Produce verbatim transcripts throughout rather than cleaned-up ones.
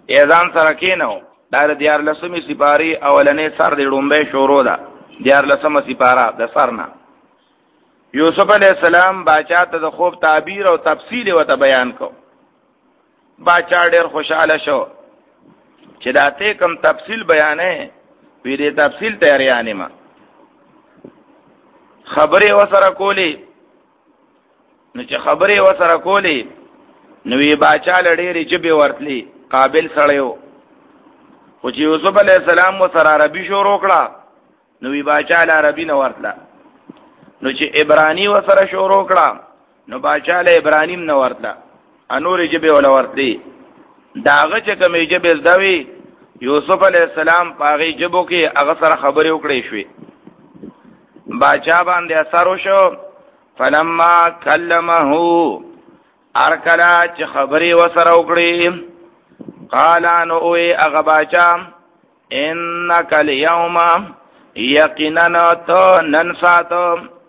اذان سره کینو دا دیار لسمی سپاری اولنې سر دی ډومبه شروع ده دیار لسمه سپاره د سرنا یوسف علی السلام باچا ته د خوب تعبیر او تفصیل وته بیان کو باچا ډیر خوشاله شو چې دا ته کوم تفصیل بیانې وی دې تفصیل تیاریانه ما خبره وسره کولی نو چې خبره وسره کولی نو وی باچا لړې جبه ورتلی قابل سړیو او چې یوسف علی السلام وسره عربي شروع کړه نو وی باچا عربي نه ورتله نو چې عبرانی وسره شروع کړه نو باچا له عبرانیم نه ورتله انور جبه ولا ورتلی داغه چې کومې جبه زدوی یوسف علی السلام پاغي جبو کې هغه سره خبرې وکړې شوې باچا باندې اثر وشو فلما کلمه ارکلا چې خبرې وسره وکړې قال انو اي هغه باچا انک اليوم یقینا تو نن ساتو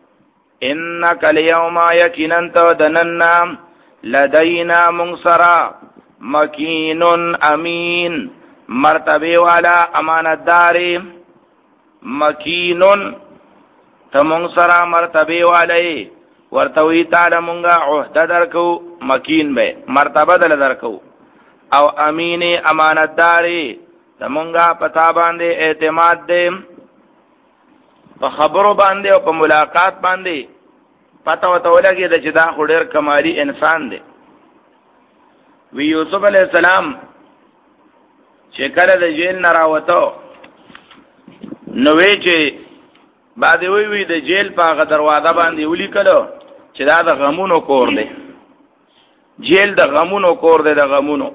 انک اليوم یقینا تو دننا لدینا منصرا مکین امین مرتبه والا امانتداری مکین تمنصرا مرتبه والی ورتوی تعالی مونږه عہده درکو مکین به مرتبه دل درکو او امین امانتداری تمونږه پتا باندې اعتماد دې په خبرو باندې او په ملاقات باندې پتا وته ولګي چې دا خډیر کمالی انسان دی وی یوسف علی السلام چې کله د جیل نه راوته نو وی چې بعد وی وی د جیل په دروازه باندې ولي کړو چې دا د غمونو کور دی جیل د غمونو کور دی د غمونو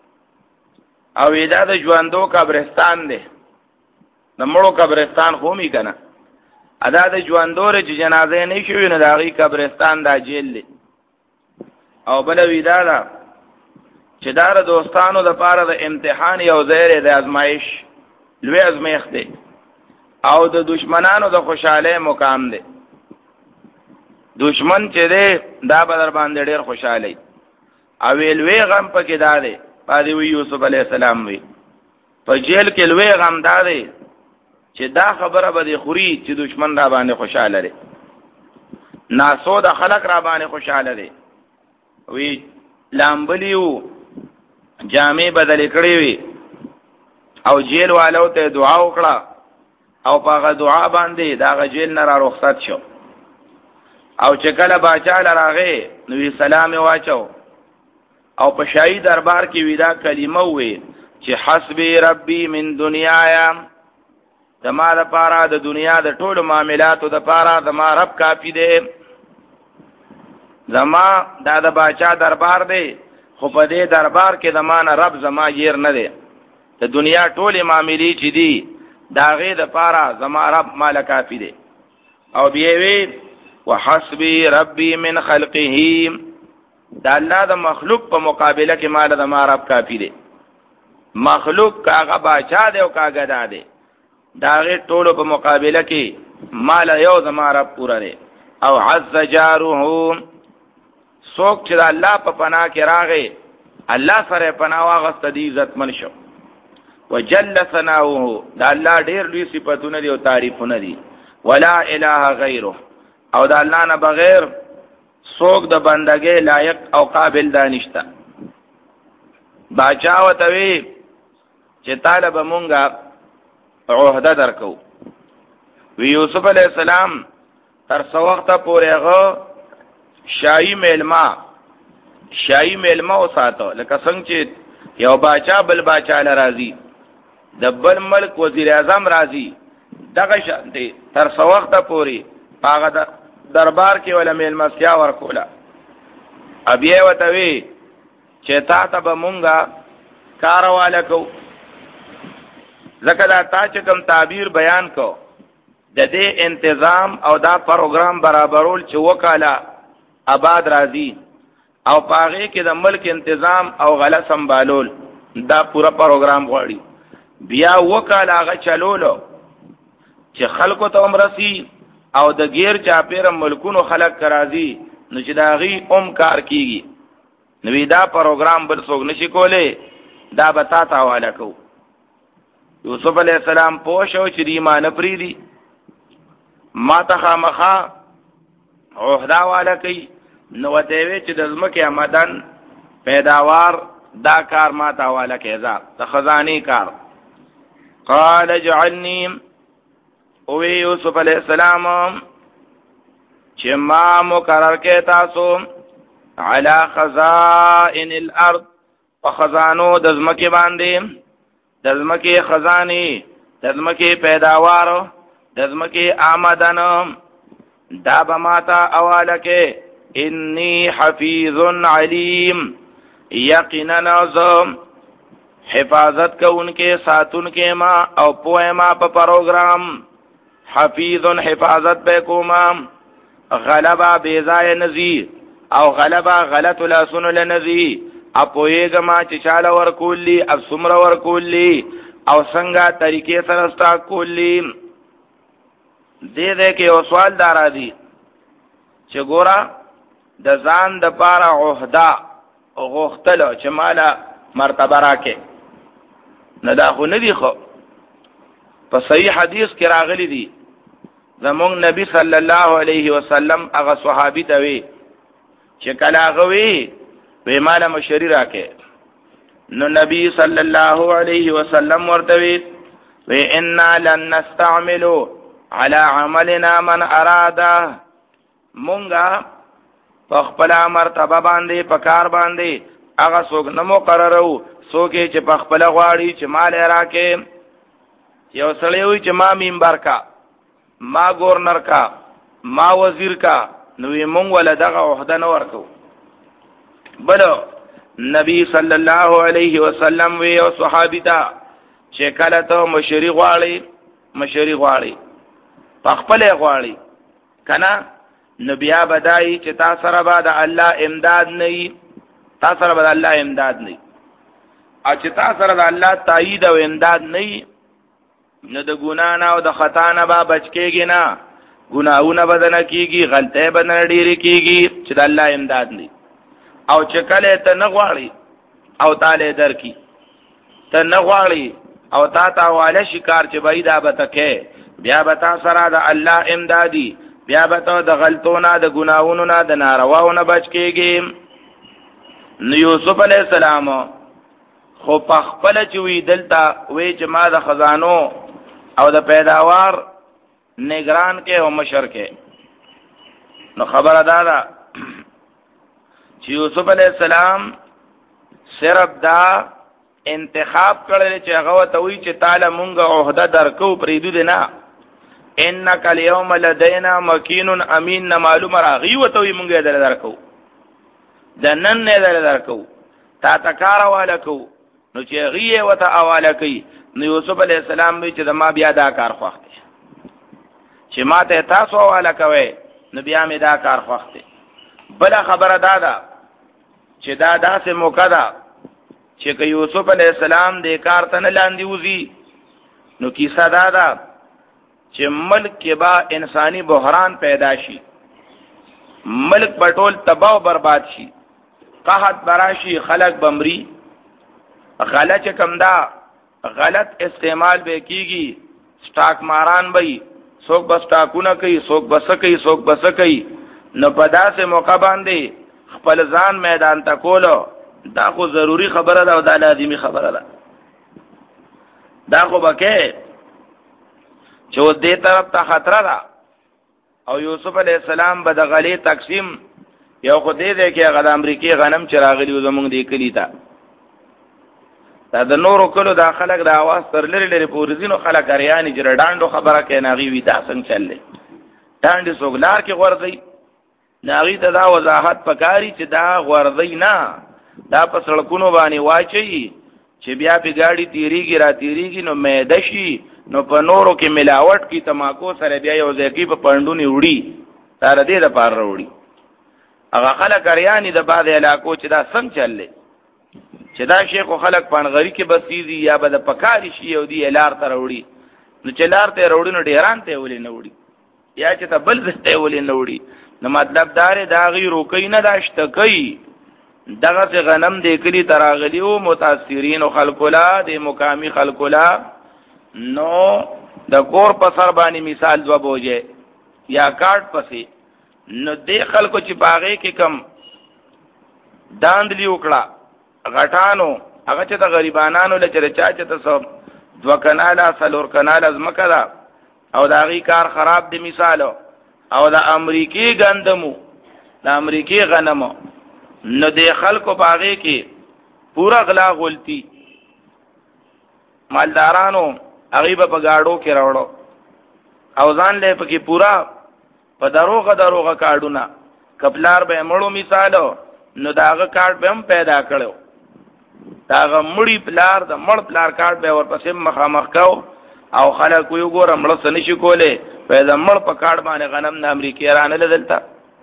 او دا د ژوندو قبرستان دی د مړو قبرستان خو می کنه ادا د ژوندو چې جنازه نه شوی نه داغي قبرستان دا جیل دی او بل وی دا دا چې دا د دوستانو د پاره د امتحان یو زیر د ازمایش لوی ازمایښت دی او د دشمنانو د خوشاله مقام دی دشمن چې دی دا بدر باندې ډیر خوشاله او لوی غم پکې دا دی پادې وی یوسف علی السلام وی په جیل کې لوی غم دا دی چې دا خبره به خوري چې دشمن را باندې خوشاله لري ناسو د خلق را باندې خوشاله لري وی لامبلیو جامې بدل کړې وی او جیل والو ته دعا وکړه او په دعا باندې دا جیل نه را رخصت شو او چې کله باچا لراغه نو سلام واچو او په شاهي دربار کې ودا کلمه وې چې حسبي ربي من دنیایا زما د پاره د دنیا د ټولو معاملاتو د پاره زما رب کافی دی زما دا د باچا دربار دی خو په دې دربار کې زمانه رب زما ير نه دی د دنیا ټولې معاملې چې دي دا غي د پاره زما رب مال کافی دی او بیا وی وحسبي ربي من خلقه دا الله د مخلوق په مقابله کې مال د ما رب کافی دی مخلوق کاغه باچا دی او کاغه دا دی دا غي ټولو په مقابله کې مال یو زما رب پورا دی او عز جاره سوک چې الله په پناه کې راغی الله سره پناه واغست دی عزت من شو وجل ثناؤه دا الله ډیر لوی صفاتونه دي او تعریفونه دي ولا اله غیره او دا الله نه بغیر سوک د بندګۍ لایق او قابل دانشتا باچا وتوی چې طالب مونږه عہده درکو وی یوسف علی السلام تر څو وخت پورې هغه شاهي میلما شاهي میلما وساتو لکه څنګه چې یو باچا بل باچا لراضي د بل ملک وزیر اعظم راضي دغه شانتي تر څو وخت پورې هغه دربار کې ولا میلمستیا ورکولا ابي وتوي چې تا ته به مونږه کارواله کو زکه دا تا چې کوم تعبیر بیان کو د دې انتظام او دا پروګرام برابرول چې وکاله آباد راضي او پاغه کې د ملک انتظام او غلا سنبالول دا پورا پروګرام غواړي بیا وکاله هغه چلولو چې خلکو ته امرسي او د غیر چاپیر ملکونو خلق کرازي نو چې دا غي اوم کار کیږي نو دا پروګرام بل څوک نشي کوله دا به تا ته حواله کوو. یوسف علیہ السلام پوه شو چې دی ما نه پریدي، ما ته خامخا عهده حواله کوي. نو ورته وی چې د ځمکې آمدن پیداوار دا کار ما ته حواله کوي، ځه د خزانې کار. قال اجعلني، اوی یوسف علیہ السلام چې ما مقرر کې تاسو علی خزائن الارض، په خزانو د ځمکې باندې، د ځمکې خزانې، د ځمکې پیداوار، د ځمکې آمدن، دا به ما ته حواله کې. انی حفیظ علیم، یقینا زه حفاظت کوونکې ساتونکې ما او پوه ما په پروګرام. حفیظ حفاظت به کوم، غلبا بیزای نزی او غلبا غلط لاسونو لنزی، اپویگما چې چاله ورکولی، اب سمر ورکولی او څنګه طریقې سره ستا کولی. دې دې کې یو سوال دارا دی چې ګوره د ځان د پاره عہده غوښتلو چې مالا مرتبه راکې، نه دا خو نه دی. خو په صحیح حدیث کې راغلی دی زمونږ نبی صلی الله علیه وسلم هغه صحابي ته وی چې کله هغه وی وی مالا مشری راکې، نو نبی صلی الله علیه وسلم ورته وی وی انا لن نستعملوا على عملنا من اراده، مونږه په خپل مرتبه باندې په کار باندې هغه څوک نه مقررو څوک چې په خپل غواړي چې مال راکې. یو سړی وي چې ما منبر کا، ما گورنر کا، ما وزیر کا، نو یې مونږ ولا دغه عہده نه ورکو. بل نبی صلی الله علیه وسلم وی او صحابی ته چې کله ته مشری غواړي، مشری غواړي په خپل غواړي کنه، نو بیا بدای چې تا سره به د الله امداد نه وي، تا سره به د الله امداد نه وي، او چې تا سره د الله تایید او امداد نه وي، نو د ګنا نه او د خطا نه به بچ کېږي نه، ګناهونه به نه کېږي، غلطۍ به نه ډېرې کېږي چې د الله امداد نه وي. او چې کله ته نه غواړي او تاله درکې، ته نه غواړي او تا ته حواله شي کار چې بای دا به تکې، بیا به تا سره د الله امدادي، بیا به ته د غلطونه، د ګناهونو نه، د نارواو نه بچ کېږي. نو یوسف علیہ السلام خو په خپل چې وی دلته وی چې ما د خزانو او د پیداوار نگران کې او مشر کې، نو خبره دا ده چې یوسف علیہ السلام صرف دا انتخاب کړل چې هغه ته وی چې تعالی مونږه عہده درکو پریدو دي نه، انک الیوم لدینا مکین امین، نه معلومه راغي وته وی مونږه در درکو، د نن نه در درکو، تا تکار والا کو. نو چې غیه وته اواله کوي، نو یوسف علیہ السلام وی چې د ما بیا دا کار خوښته چې ما ته تاسو اواله کوي، نو بیا مې دا کار خوښته. بل خبره دا ده چې دا داسې موقع ده چې که یوسف علیہ السلام دې کار ته نه لاندې وځي، نو کیسه دا ده چې ملک کې با انسانی بحران پیدا شي، ملک بټول تباہ و برباد شي، قحط براشي، خلق بمري، غلط کم دا غلط استعمال به کیږي، سٹاک ماران بې څوک بس سٹاکونه کوي، څوک بس کوي، څوک بس کوي. نو په داسې موقع باندې خپل ځان میدان ته کولو دا خو ضروری خبره ده او دا لازمي خبره ده. دا خو بکې چې و دې طرف ته خطر ده، او یوسف علیہ السلام به د غلې تقسیم یو خو دې ده کې هغه د امریکای غنم چې راغلی زمونږ دې کلی ته، دا د نورو کلو دا خلک د आवाज تر لري لري پورزینو خلک اریانی جره ډانډو خبره کوي، ناغي وی دا څنګه چللې ډانډي سوګلار کې ورځي، ناغي ته دا وضاحت پکاري چې دا ورځي نه، دا په سړکونو باندې واچي چې بیا په گاډي تیریږي را تیریږي، نو مېده شي، نو په نورو کې ملاوت کی تماکو سره بیا یو ځکه په پندونی وړي، تر دې د پار وړي. هغه خلک اریانی د بعض علاقو چې دا څنګه چللې چې دا شیخ خلک پانغری کې بسیږي یا به د پکاري شي او دی لار تر وړي، نو چې لار ته وړي نو ډیران ته ولې نه وړي، یا چې ته بل ځته ولې نه وړي. نو مطلب دا دی دا غي روکې نه داشته کوي، دغه غنم د کلی تراغلیو متاثرین او خلقلا د مقامی خلقلا نو د کور په سر باندې مثال دو بوجه یا کارت پسې نو د خلکو چې باغې کې کم داندلی وکړه غټانو هغه چې د غریبانو لچره چا چې تاسو دو کناله سلور کناله زمکه دا او دا غي کار خراب دی مثالو او د امریکای غندمو د امریکای غنمو نو د خلکو باغې کې پورا غلا غلطي مالدارانو هغه په گاډو کې راوړو او ځان له پکې پورا په دروغه دروغه کارډونه کپلار به مړو مثالو نو داغه کارت به هم پیدا کړو داغه مړی پلار د مړ پلار کارت به ورپسې مخامخ کو او خلک یو ګور مړ سن شي کوله پیدا مړ په کارت باندې غنم د امریکای رانه لدلتا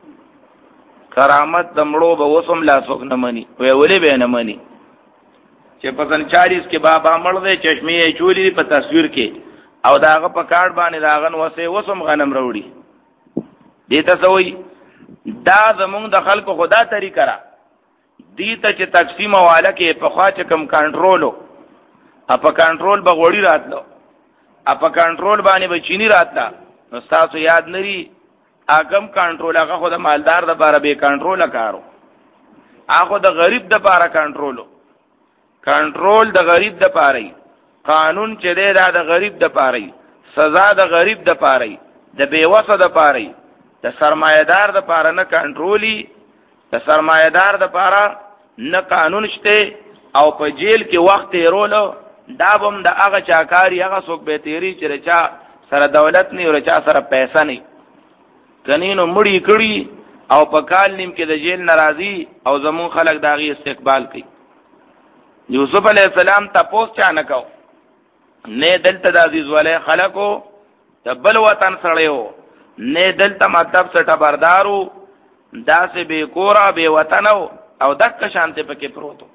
کرامت د مړو به وسم لا څوک نه مني وی ولې به نه مني چې په سن چالیس کې بابا مړ دی چشمه چولی په تصویر کې او داغه په کارت باندې داغن وسه وسم غنم وروړي دیتا سوئی دا زمونږ د خلکو خدا طریقه را دیتا چې تقسیم حواله کې په خوا چې کم کنټرولو اپا کنټرول به غوړی راتلو اپا کنټرول باندې به چینی راتلا نو تاسو یاد نری اګم کنټرول هغه خو د مالدار د لپاره به کنټرول کارو هغه د غریب د لپاره کنټرولو کنټرول د غریب د لپاره قانون چې دی دا د غریب د لپاره سزا د غریب د لپاره د بیوسه د لپاره د سرمایدار د پاره نه کنټرولي د سرمایدار د پاره نه قانون شته او په جیل کې وخت تیرولو دا بم د هغه چاکاری هغه څوک به تیری چې چا سره دولت نه او چا سره پیسې نه کنينو مړی کړي او په کال نیم کې د جیل ناراضي او زمون خلک داغي استقبال کوي یوسف علی السلام تاسو چا نه کو نه دلته د عزیز ولې خلکو د بل وطن سړیو نه دلته مطلب سټه بردارو داسې به کورا به وطنو او دک شانته پکې پروتو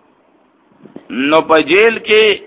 نو په جیل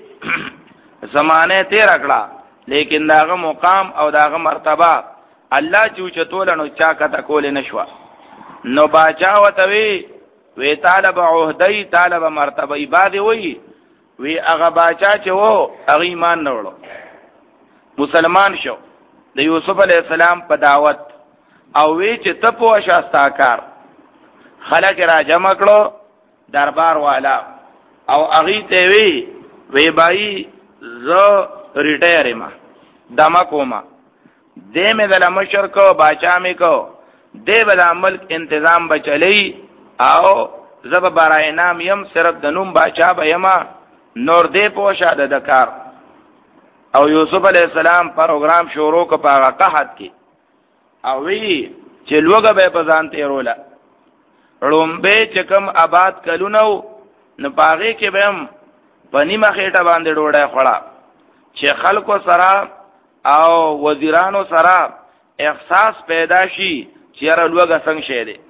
کې زمانه تیر کړه لیکن داغه مقام او داغه مرتبه الله چې چتول نو چا کته کول نشوا نو باچا وتوي وی طالب عہدی طالب مرتبه عبادت وی وی هغه باچا چې وو هغه ایمان نه وړو مسلمان شو د یوسف علی السلام په دعوت او وی چې تپو شاستا کار خلک را جمع کړو دربار والا او اغي ته وی وی بای زو ریټایر ما دما کوما دې مې د مشر کو باچا مې کو دې بل ملک تنظیم بچلی او زب برای نام یم صرف د نوم باچا به یما نور دې پوښا د کار او یوسف علی السلام پروګرام شروع کو پاغه قحط کی او وی چې لوګه به پزان تیرولا رومبه چکم آباد کلونو نه پاغه کې به هم پنی مخېټه باندې ډوډۍ خړا چې خلکو سره او وزیرانو سره احساس پیدا شي چې را لوګه څنګه شه دي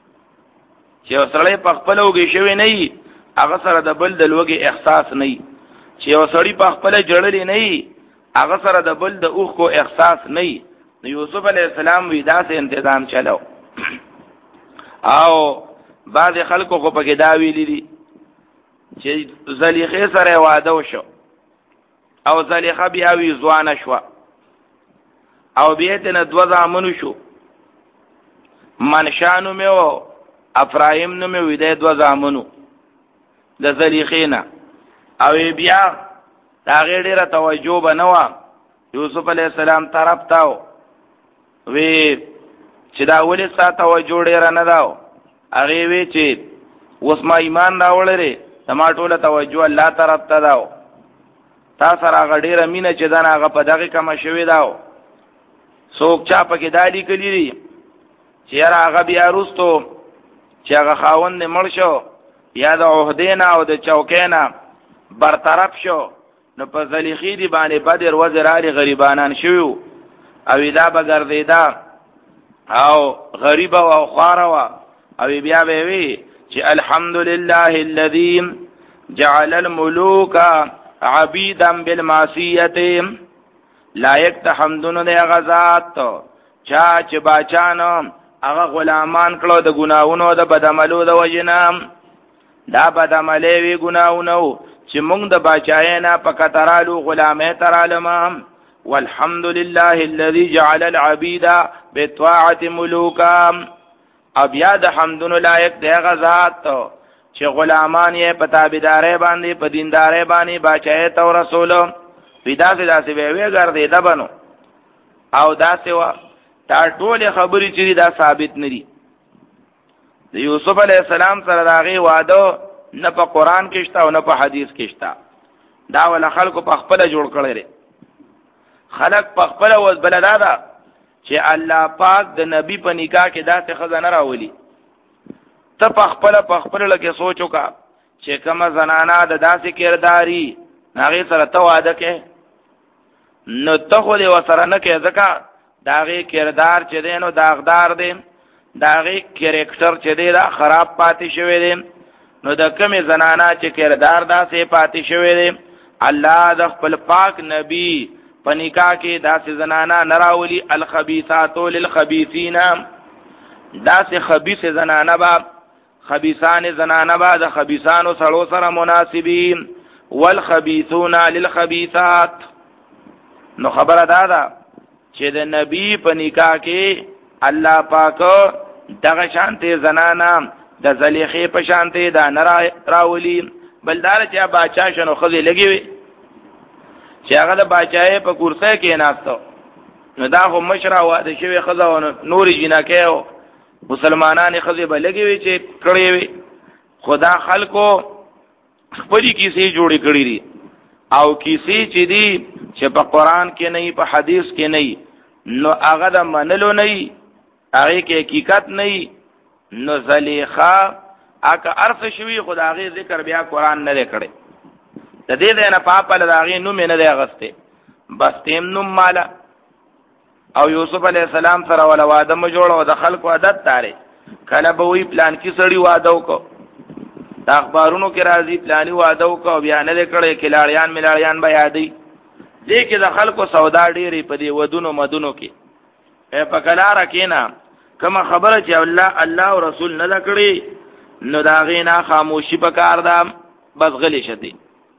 چې وسړی په خپل وګي شوی نه هغه سره د بل د لوګي احساس نه چې وسړی په خپل جړلې نه هغه سره د بل د اوخ کو احساس نه نو یوسف علی السلام وی داسې تنظیم چلو او بعض خلکو خو پکې دا ویلي دي چې زلیخه سره واده وشو او زلیخه بیا وی ځوانه شو او بیا ته نه دوه ځامنو شو منشانو مې او افرایم نو مې وی د دوه ځامنو د زلیخینا او بیا دا غیره توجه بنوا یوسف علی السلام طرف تاو وی چې دا ولې ساته توجه ډیر نه داو هغه وی چې اوس ما ایمان راوړل ټماټو له توجه الله طرف ته داو تا سره غډیره مینه چې دا هغه په دغه کما شوی داو څوک چا پکې دالی کلی دي چې هغه بیا وروستو چې هغه خاوند مړ شو یا د عہدینا او د چوکینا برطرف شو نو په زلیخی دی باندې بدر وزر علی غریبانان شو او دا بغردیدا او غریب او خواروا او بیا به وی چې الحمدلله الذی جعل الملوک عبیدا بالمعصیه لایق ته حمدونه د غزاد چا چې باچانو هغه غلامان کړو د ګناونو د بدعملو د وجنام دا بدعملی وی ګناونه چې موږ د باچای نه په کترالو غلامه ترالم. والحمد لله الذي جعل العبيد بطاعه ملوكا. اب یاد حمدن لایق دی غزاد چې غلامان یې په تابعداري باندې په دینداري باندې باچای ته رسول پیدا سي داسې وی ګرځي دا بنو او داسې وا دا ټول خبرې چې دا ثابت ندي. د یوسف علی السلام سره داغه وعده نه په قران کې شته او نه په حدیث کې شته. دا ول خلکو په خپل جوړ کړی لري. خلق په خپل وز بلدا دا چې الله پاک د نبی په نکاح کې داسې خزانه راولي. ته په خپل په خپل لکه سوچو کا چې کومه زنانه د داسې کرداري هغه سره ته واده کې نو ته خو دې وسره نه کې ځکه داغه کردار چې دی نو داغدار دی، داغه کریکټر چې دی دا خراب پاتې شوی دی. نو د کومه زنانه چې کردار داسې پاتې شوی دی الله د خپل پاک نبی په نکاح کې داسې زنانه نراولي. الخبيثات للخبيثين. داسې خبيث زنانه با خبيثان زنانه با د خبيثانو سره سره مناسبين. والخبيثون للخبيثات. نو خبره دا ده چې د نبی په نکاح کې الله پاک دغه شانته زنانه د زلیخې په شانته دا نه راولي. بلدار چې باچا شنو خزي لګي وي چې هغه د باچای په کرسۍ کې ناستو نو دا خو مشره واده شوی خزاونه نور جنکه مسلمانان خزي بلګي وي چې کړي وي. خدا خلکو خپل کیسې جوړې کړې دي او کیسې چې دي چې په قران کې نه په حدیث کې نه نو هغه د منلو نه هغه کې حقیقت نه. نو زلیخا اګه ارث شوی خدای ذکر بیا قران نه کړي. د دې نه پاپه لداغي نوم نه دی غسته بس تیم نوم مالا. او یوسف علی السلام سره ولا واده م جوړو د خلکو عادت تاره کله به وی پلان کې سړی واده وکړو د اخبارونو کې راځي پلاني واده وکړو بیا نه کړي کلاړیان ملاړیان به یادې دې کې د خلکو سودا ډېری په دې ودونو مدونو کې په کلاره کې نه کما خبره چې الله الله او رسول نه لکړي نو دا غینا خاموشي پکار دا بس غلی شدي.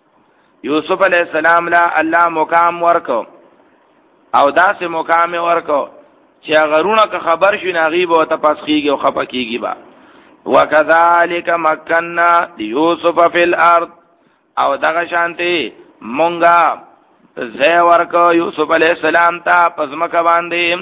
یوسف علیہ السلام لا الله مقام ورکو او داسې مقام ورکو چې غرونه که خبر شي نغیب او تپسخیږي او خپکیږي با. وکذالک مکننا یوسف فی الارض. او دغه شانتی مونږه زه ورکو یوسف علیہ السلام ته پزمک باندې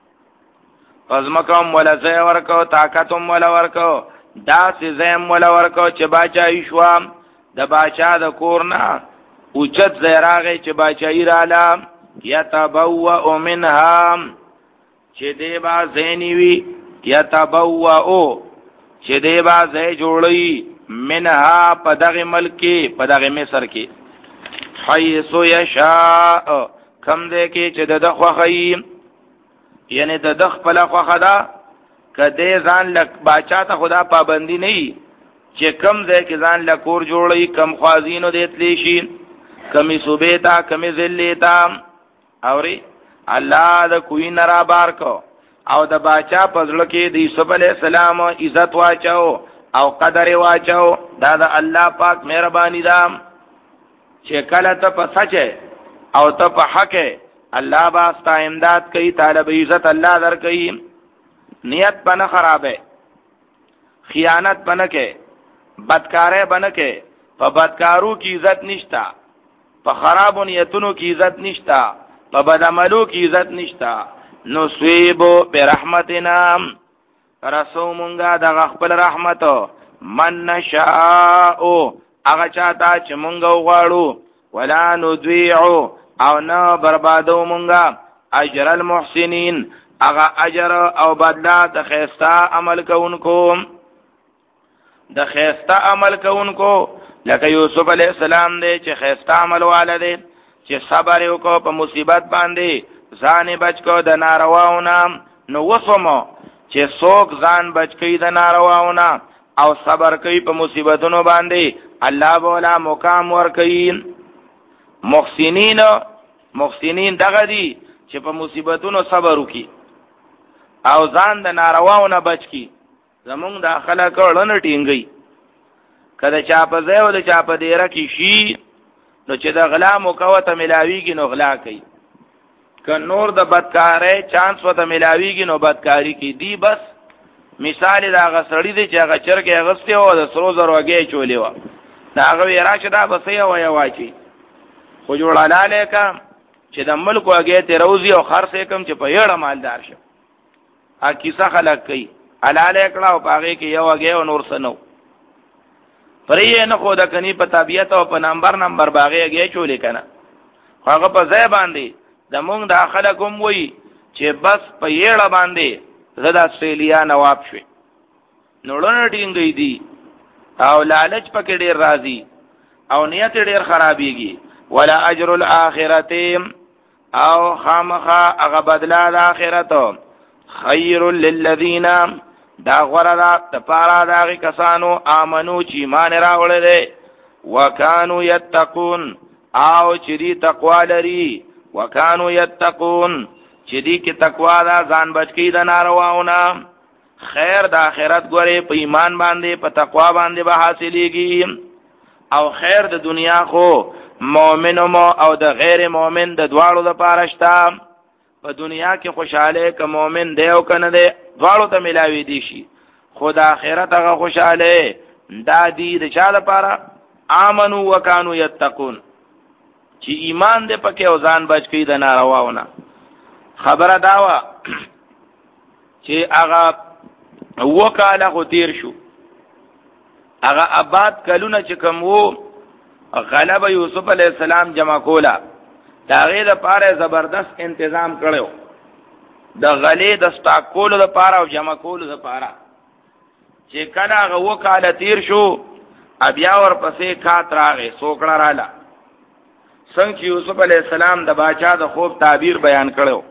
پزمکم ولا زه ورکو طاقتم ولا ورکو داسې زم ولا ورکو چې باچا شو د باچا د کورنا اوچت زیراغی چې باچایی رالا یتبوأ منها چې دی با زینیوی یتبوأ چې دی با زی جوړی منها په دغه ملکی په دغه مصر کې حیث یشاء کم دی کې چې د خوخی یعنی د دخ پلا خوخدا کده ځان لک باچا ته خدا پابندی نه چې کم دی کې ځان لکور جوړی کم خوازینو دیتلی شي کمی صوبه تا کمی ذلی تا اوری الله د کوی نرا بار کو او د باچا پزړه کې د یوسف علی السلام عزت واچو او قدر واچو دا د الله پاک مهربانی ده چې کله ته په سچ او ته په حق الله با ستا امداد کوي طالب عزت الله در کوي. نیت بنه خرابه خیانت بنه کې بدکارې بنه کې په بدکارو کې عزت نشتا په خراب نیتونو کې عزت نشتا په بد عملو کې عزت نشتا. نو سویبو برحمتنا رسو مونږه د خپل رحمت من نشاء هغه چاته چې مونږ وغواړو ولا نضيع او نه بربادو مونږه اجر المحسنین هغه اجر او بدلا د خیستا عمل کوونکو د خیستا عمل کوونکو لکه یوسف علیہ السلام دے چې خیستا عمل والده چې صبر وکړو په مصیبت باندې ځان بچ کو د نارواونه. نو وسمو چې څوک ځان بچ کوي د نارواونه او صبر کوي په مصیبتونو باندې الله بولا مقام ور کوي. محسنین محسنین دغه دي چې په مصیبتونو صبر وکي او ځان د نارواونه بچ کی. زمونږ د خلک ورن ټینګي کله چا په ځای او د چا په دیره کې شي نو چې د غلا موقعه ملاویږي نو غلا کوي، که نور د بدکارۍ چانس وته ملاویږي نو بدکاری کوي. دی بس مثال دا غسړی دی چې هغه چرګ اغسته او د سرو زرو وګي چولې و، دا هغه راشه دا بسې او یا واچي خو جوړاله کا چې د ملک وګي ته روزي او خرڅ کم چې په یړه مالدار شه. ا کیسه خلک کوي حلاله کړه او پاګه کې یو وګي او نور سنو پرې نه خو د کني په طبيعت او په نمبر نمبر باغې وګي چولې کنه. هغه په ځای باندې د مونږ د خلکوم وای چې بس په یړه باندې زدا استرالیا نواب شوي نوړنه ټینګې دي او لالچ پکې ډیر راضي او نیت ډیر خرابېږي. ولا اجر الاخرته او خامخا هغه بدلا د اخرت خیر للذین دا غره د پارا دغه کسانو امنو چې ایمان راوړل دي وکانو یتقون او چې دی تقوا لري وکانو یتقون چې دی کې تقوا دا ځان بچی د نارواونه. خیر د آخرت ګوره په ایمان باندې په تقوا باندې به حاصلېږي او خیر د دنیا خو مؤمن او د غیر مؤمن د دواړو لپاره شته. په دنیا کې خوشاله ک مؤمن دی او کنه دی دواړو ته ملاوي دي شي، خو د آخرت هغه خوشاله دا دی د چا لپاره امنو وکانو یتقون چې ایمان دې پکې او ځان بچ کی د نارواونه. خبره داوا چې هغه وکاله خو تیر شو، هغه آباد کلونه چې کوم وو غلبه یوسف علی السلام جمع کولا دا غي د پاره زبردست تنظیم کړو د غلې د سٹاکولو د پاره او جمع کولو د پاره. چې کله هغه وکاله تیر شو بیا ور پسې کات راغې سوکړه رااله څنګه یوسف علی السلام د باچا د خوب تعبیر بیان کړو.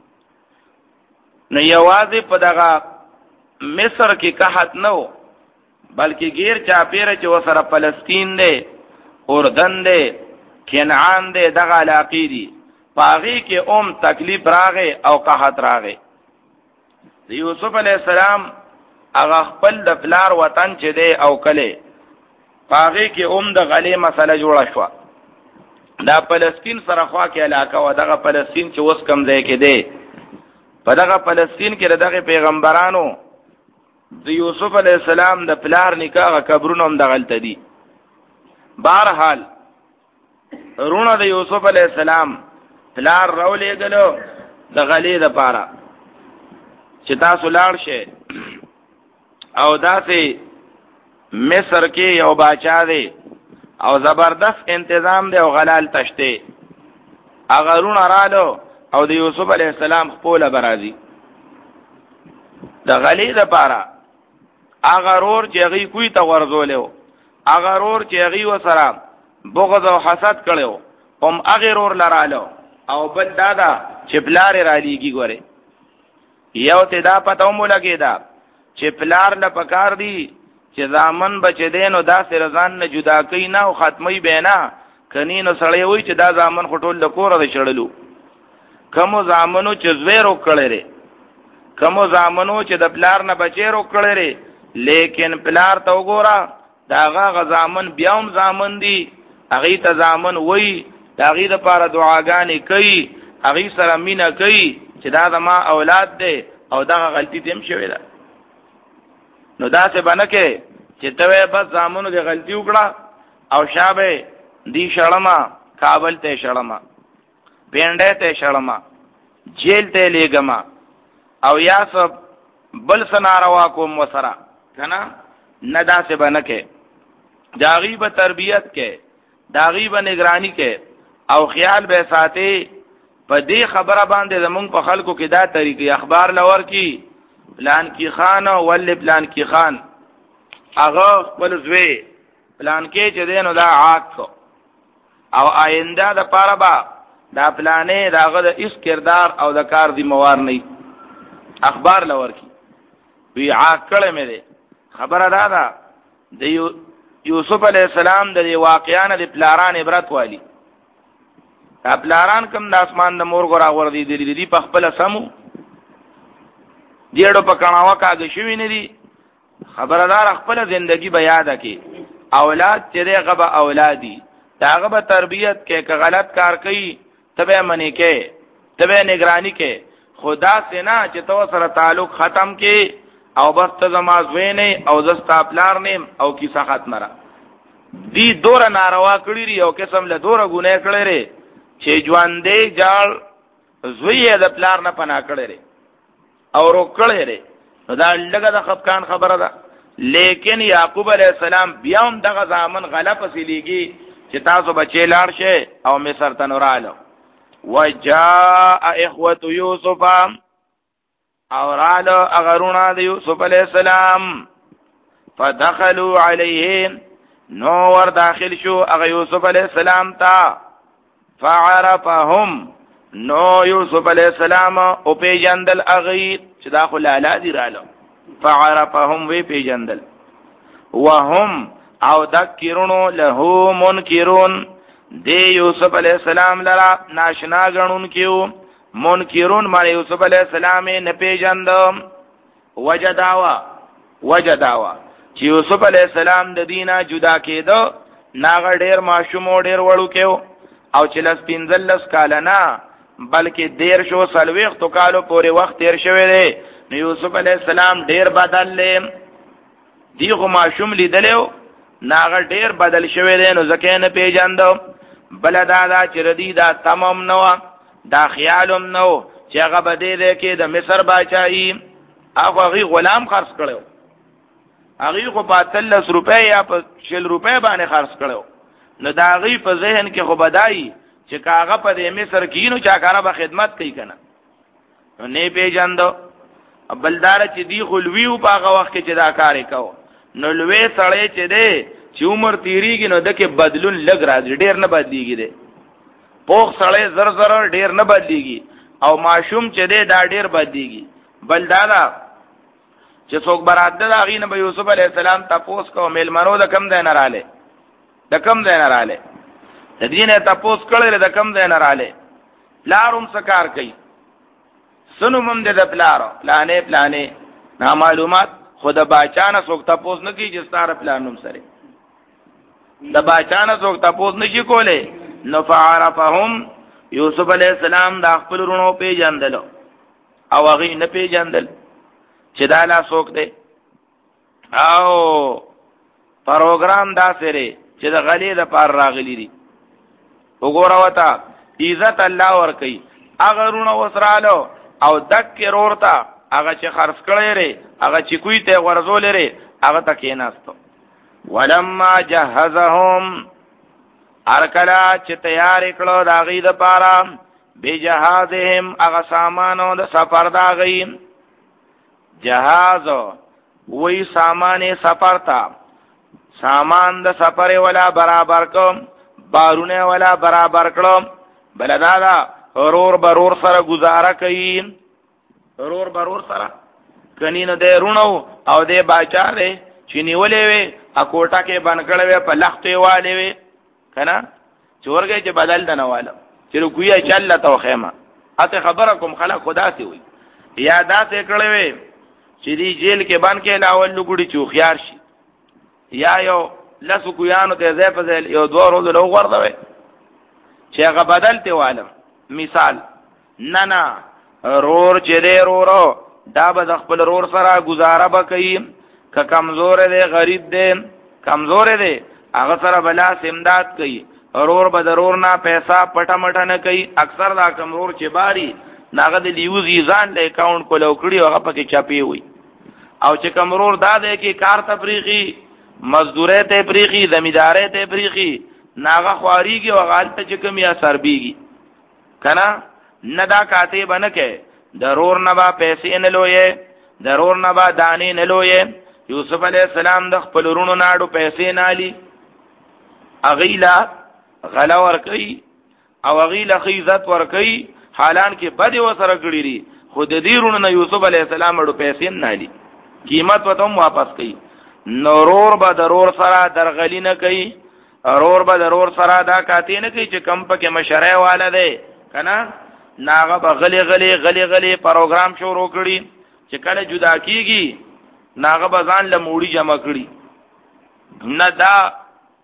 نو یوازې په دغه مصر کې قحط نو بلکې غیر چاپیره چې وسره فلسطین دی اردن دی کنعان دی دغه علاقې دي پاغي کې اوم تکلیف راغې او قحط راغې. د یوسف علی السلام هغه خپل د پلار وطن چې دی او کله پاغي کې اوم د غلې مسله جوړه شو. دا فلسطین سره خوا کې علاقه و دغه فلسطین چې اوس کم ځای کې دی په دغه فلسطین کې دغه پیغمبرانو د یوسف علی السلام د پلار نکاح قبرونه هم دغلته دي. بهرحال رونه د یوسف علی السلام پلار راولې غلو د غلې د پاره چې تاسو لاړ شئ او داسې مصر کې یو باچا دی او زبردست انتظام دی او غلال تشته هغه رونه رالو او د یوسف علی السلام خپل برازي د غلې د پاره هغه رور چې هغه کوی ته ورزولیو هغه رور چې هغه وسره بغض او حسد کړو هم هغه رور لرالو او بل دادا چې پلار را لیږي ګوره یو ته دا پته مو لګی دا چې پلار له پکار دی چې ځامن بچ دینو دا سر ځان نه جدا کین او ختمي بینا کني نو سړی وای چې دا ځامن خټول له کوره د شړلو کوم ځامنو چې زویرو کړي کوم ځامنو چې د پلار نه بچیرو کړي لیکن پلار ته وګوره داغه غزامن بیاوم ځامن دی هغه ته ځامن وای داغه لپاره دعاګانې کوي هغه سره مینا کوي چې دا زما اولاد دی او دا غلطی تیم شوی ده. نو دا څه باندې چې ته بس ځامنو دی غلطی وکړه او شابه دی شړما کابل ته شړما پینډه ته شړما جیل ته لګما او یا سب بل سناروا کوم وسرا کنه نه دا څه باندې داغي به تربیت کې داغي به نگرانی کې او خیال به ساتي په دې خبره باندې زمونږ په خلکو کې دا طریقې اخبار لور کی پلان کی خان او ول پلان کی خان هغه خپل زوی پلان کې چې دینو دا عاق او آینده د پاره با دا پلانې داغه د اس کردار او د کار دی موار نه اخبار لور کی وی عاق کړه مې ده خبره دا ده د یوسف علی السلام د واقعانه د پلاران عبرت والی دا پلاران کوم د اسمان د مور غرا ور دي دي دي په خپل سمو دیړو په کڼاوه کاږي شوی نه دي خبردار خپل ژوندۍ بیا ده کې اولاد چې دغه به اولادي داغه به تربیت کې که غلط کار کوي تبه منی کې تبه نگرانی کې خدا سینا چې تو سره تعلق ختم کې او بس ته زما زوی نه او زستا پلار نه او کیسه ختمه را دی دور ناروا کړی ری او قسم له دور ګناه کړی ری چې ژوندې جال زوی د پلار نه پنا کړی ری او رو کړی ری دا لګه د خفقان خبره ده لیکن یعقوب علیہ السلام بیا هم دغه ځامن غلط سلیږي چې تاسو بچی لاړ شئ او مصر ته نوراله وجاء اخوه یوسف او راله اغرونا د یوسف علیہ السلام فدخلوا علیه نو ور داخل شو اغه یوسف علیہ السلام تا فعرفهم نو یوسف علیہ السلام او پیجندل اغی چې داخل اعلی دی راله فعرفهم وی پیجندل وهم او دکرونو له منکرون دی یوسف علیہ السلام لرا ناشنا غنون کیو منکرون معنی یوسف علیہ السلام نه پیجند وجداوا وجداوا چې یوسف علیہ السلام د دینه جدا کېدو ناغه ډیر ماشوم ډیر وړو کېو او چې لس پنځلس کال نه بلکې دیر شو سلويخ تو کالو پورې وخت تیر شوی دی نو یوسف علیہ السلام ډیر بدل لې دیغه ماشوم لیدلو ناغه ډیر بدل شوی دی نو ځکه نه پیژاندو بل دا دا چې ردی دا تمام نو دا خیالم نو چې هغه بده دی کې د مصر بادشاہي هغه غي غلام خرڅ کړو هغه خو په تلس روپے یا په شل روپے باندې خرڅ کړو نو دا غي په ذهن کې خو بدای چې کاغه په دې مصر کې نو چا کارا به خدمت کوي کنه نو نه پیژاندو بلدار چې دی خلویو په هغه وخت کې چې دا کار وکاو نو لوی سړی چې دی چې عمر تیریږي نو دکې بدلون لګ راځي ډیر نه بدلیږي دی پوخ سړی زر زر ډیر نه بدلیږي او ماشوم چې دی دا ډیر بدلیږي بلدارا چې څوک برات ده هغه نه به یوسف علی السلام تاسو کو ملمنو د کم ځای نه رااله د کم ځای نه رااله د دینه تاسو کړل د کم ځای نه رااله لارم سکار کوي سنو مم د پلارو پلانې پلانې نا معلومات خود باچانه څوک تاسو نه کی چې ستاره پلانوم سره د باچانه څوک تاسو نشي کوله نو فعرفهم یوسف علی السلام د خپل رونو پیجندل او هغه نه پیجندل چې دا لا څوک دی او پروګرام دا سره چې د غلی د پار راغلی دي وګوره وتا عزت الله ور کوي هغه رونو وسرالو او دک ورورتا هغه چې خرڅ کړی لري هغه چې کوی ته ورزول لري هغه تکې ناستو ولما جهزهم ارکلا چې تیار کړو دا غي د پاره به جهازهم هغه سامانو د سفر دا غي جهاز وې سامان سفر تا سامان د سفر ولا برابر کوم بارونه ولا برابر کړو بلدادا رور برور سره گزاره کوي رور برور سره کني نه دی رونو او دی باچا دی چې نیولې وي ا کوټه کې بن کړې په لختې والے وي کنه چورګې چې بدل دنه والا چې کویا چل ته خیمه اته خبره کوم خلک خدا سي وي یادات کړې وي چې دی جیل کې بن کې لاول لګړي چوخيار شي یا یو لاسو کویانو ته ځای په ځای یو دوه ورځې لو ورځوي چې هغه بدلته والا مثال نه نه رور چې دی رورو دا به د خپل رور سره گزاره وکړي که کمزور دی غریب دی کمزور دی هغه سره بلا سمداد کوي رور به ضرور نه پیسہ پټه مټه نه کوي اکثر دا کمزور چې باري ناغه د لیوزي ځان له اکاونټ کولو کړی هغه پکې چاپی وي او چې کمزور دا دی کې کار تفریقی مزدوره ته پریخي زمیداره ته پریخي ناغه خواریږي او غالته چې کوم یا سربيږي کنا ندا کاتب نه کې ضرور نه با پیسې نه لوي ضرور نه با دانې نه لوي یوسف علی السلام د خپل ورونو ناړو پیسې نالي اغیلا غلا ور کوي او اغیلا خیزت ور کوي حالان کې بده وسره کړی لري خود دې ورونو نه یوسف علی السلام ورو پیسې نالي قیمت وته واپس کوي نورور به ضرور سره درغلی نه کوي رور به ضرور سره دا کاتی نه کوي چې کم پکې مشره والا دی کنه ناغه به غلی غلی غلی غلی پروګرام شروع کړي چې کله جدا کیږي ناغه به ځان له موړي جمع کړي نه دا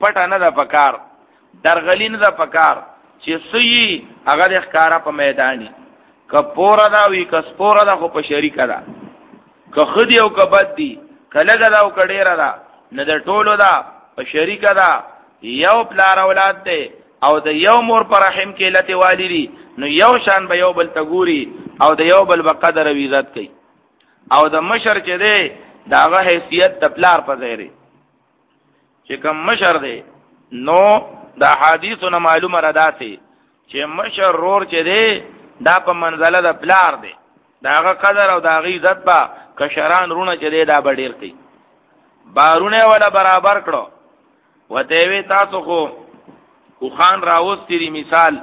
پټه نه ده پکار درغلی نه ده پکار چې سوی هغه د ښکارا په میداني کپورا دا وی کسپورا دا خو په شریکه ده که خدي او که بد دي کلهګه دا او کډیره ده نه د ټولو ده په شریکه ده یو پلار اولاد ده او د یو مور پر رحم کې لته والدي نو یو شان به یو بل تګوري او د یو بل بقدر او عزت کوي او د مشر چې ده داغه حیثیت د پلار په ځای چې کوم مشر ده نو د حدیثونو معلومه را داسي چې مشر رور چې ده دا په منزله د پلار ده داغه قدر او داغه عزت با کشران رونه چې ده دا بډیر کوي بارونه ولا برابر کړو وته وی تاسو خو خو خان راوستي مثال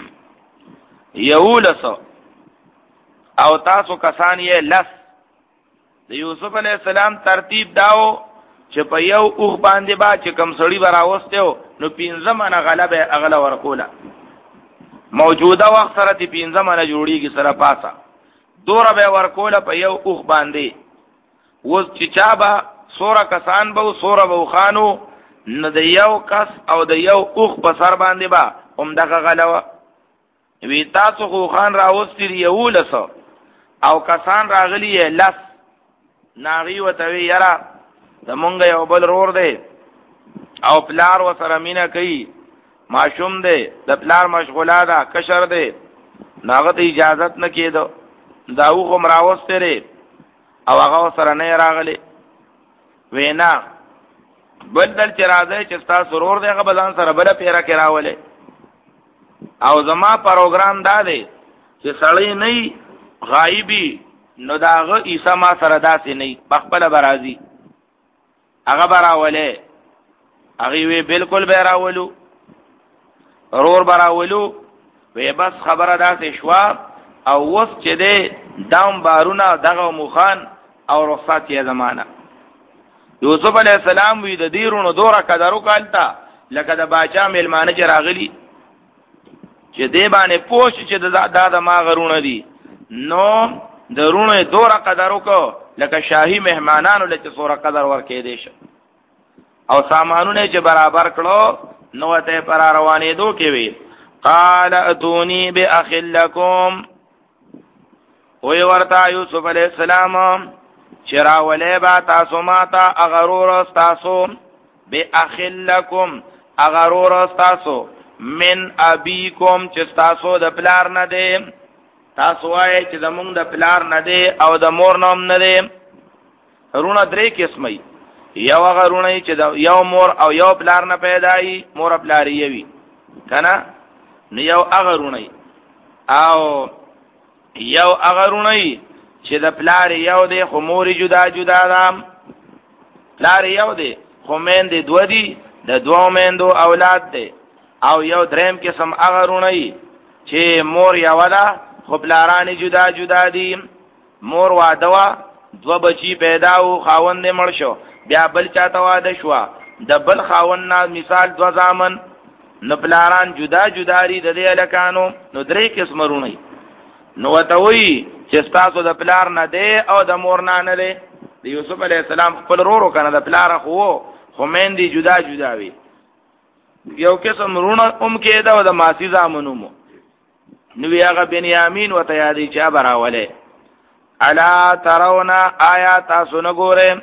یولس او تاسو کسان یې لس د یوسف علی السلام ترتیب داو چې په یو اوخ باندې با چې کم سړی براوستو نو پینځمنه غلبه اغله ورکوله موجوده وخت سره تی پینځمنه جوړیږي سره پاسا دوره به ورکوله په یو اوخ باندې وز چې چا با سوره کسان به سوره به خانو نه د یو کس او د یو اوخ په سر باندې با هم دغه غلوه وی تاسو خو خان راوستي یولس او کسان راغلی لس ناغي وتوی یرا د مونږ یو بل رور دی او پلار و سره مینا کوي ماشوم دی د پلار مشغوله ده کشر دی ناغه ته اجازت نه کېدو داو خو مراوسته ری او هغه سره نه راغلی وینا بل دل چې راځي چې تاسو رور دی هغه بلان سره بل پیرا کې راولې او زما پروګرام دا دی چې سړی نه غایبی نو داغه عیسی ما سره داسې نه بخپل برازي هغه براولې هغه وی بالکل به راولو رور براولو وی بس خبره داسې شوا او وس چې ده دام بارونه دغه مخان او رخصت یې زمانہ یوسف علی السلام وی د دیرونو دوره قدرو کالتا لکه د باچا ملمانه چې راغلی چې دی باندې پوښ چې د د ما غرونه دي نو درونه دوره قدرو کو لکه شاهي مهمانانو لکه سوره قدر ورکې دي شه او سامانونه چې برابر کړو نو ته پر روانې دو کې وی قال اتوني باخ لكم وی ورتا یوسف علیہ السلام چراولې با تاسو ماته اغرور تاسو باخ لكم اغرور تاسو من ابيكم چې تاسو د پلار نه دي تاسو وایي چې زمونږ د پلار نه دی او د مور نوم نه دی رونه درې قسمه یو هغه رونه چې د یو مور او یو پلار نه پیدایي مور پلار یې وي کنه نو یو هغه رونه او یو هغه رونه چې د پلار یو دی خو مور جدا جدا ده پلار یو دی خو مین دی دو دی د دوه میندو اولاد دی او یو دریم قسم هغه رونه چې مور یو ده خو پلارانی جدا جدا دي مور واده وا دو بچی پیدا او خاوند مړ شو بیا بل چاته واده شو د بل خاوند نه مثال دو زامن نو پلاران جدا جدا دي د دې الکانو نو درې قسم رونی نو وتوي چې تاسو د پلار نه دی او د مور نه نه دی د یوسف علی السلام خپل رورو کنه د پلار خو خو مین دي جدا جدا وي یو قسم رونه ام کې دا د ماسی زامنومو نو هغه بنیامین وته یادی چا براوله الا ترون آیات سنګوره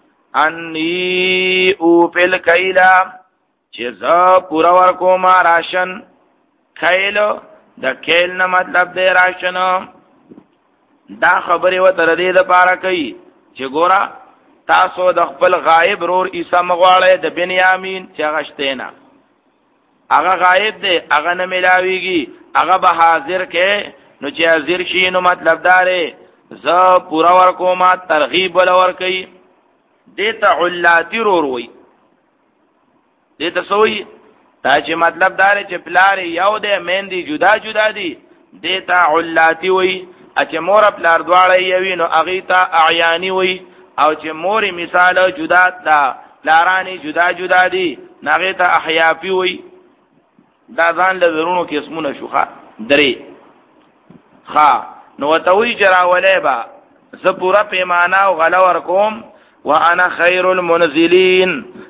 انی او پل کایلا چې ز پورا ورکو ما راشن کایلو د کیل نه مطلب دی راشن دا خبره و تر دې د پاره کوي چې ګورا تاسو د خپل غایب رور عیسی مغواړی د بنیامین چې غشتینا هغه غایب دی هغه نه ملاویږي هغه به حاضر کې نو چې حاضر شي نو مطلب داره ز پورا ورکو ما ترغیب ول ور کوي دته علاتی رور وي دته سوې دا چې مطلب داره چې پلار یو دی مندي جدا جدا دي دته علاتی وي چې مور پلار دواړه یوي نو اغه ته اعیانی وي او چې مور مثال جدا دا پلارانی جدا جدا دي ناغه ته احیافی وي دا ځان له ورونو کې اسمونه شوخه درې ها نو توي جراولې با ز پورا پیمانه او غلا ور کوم وانا خير المنزلين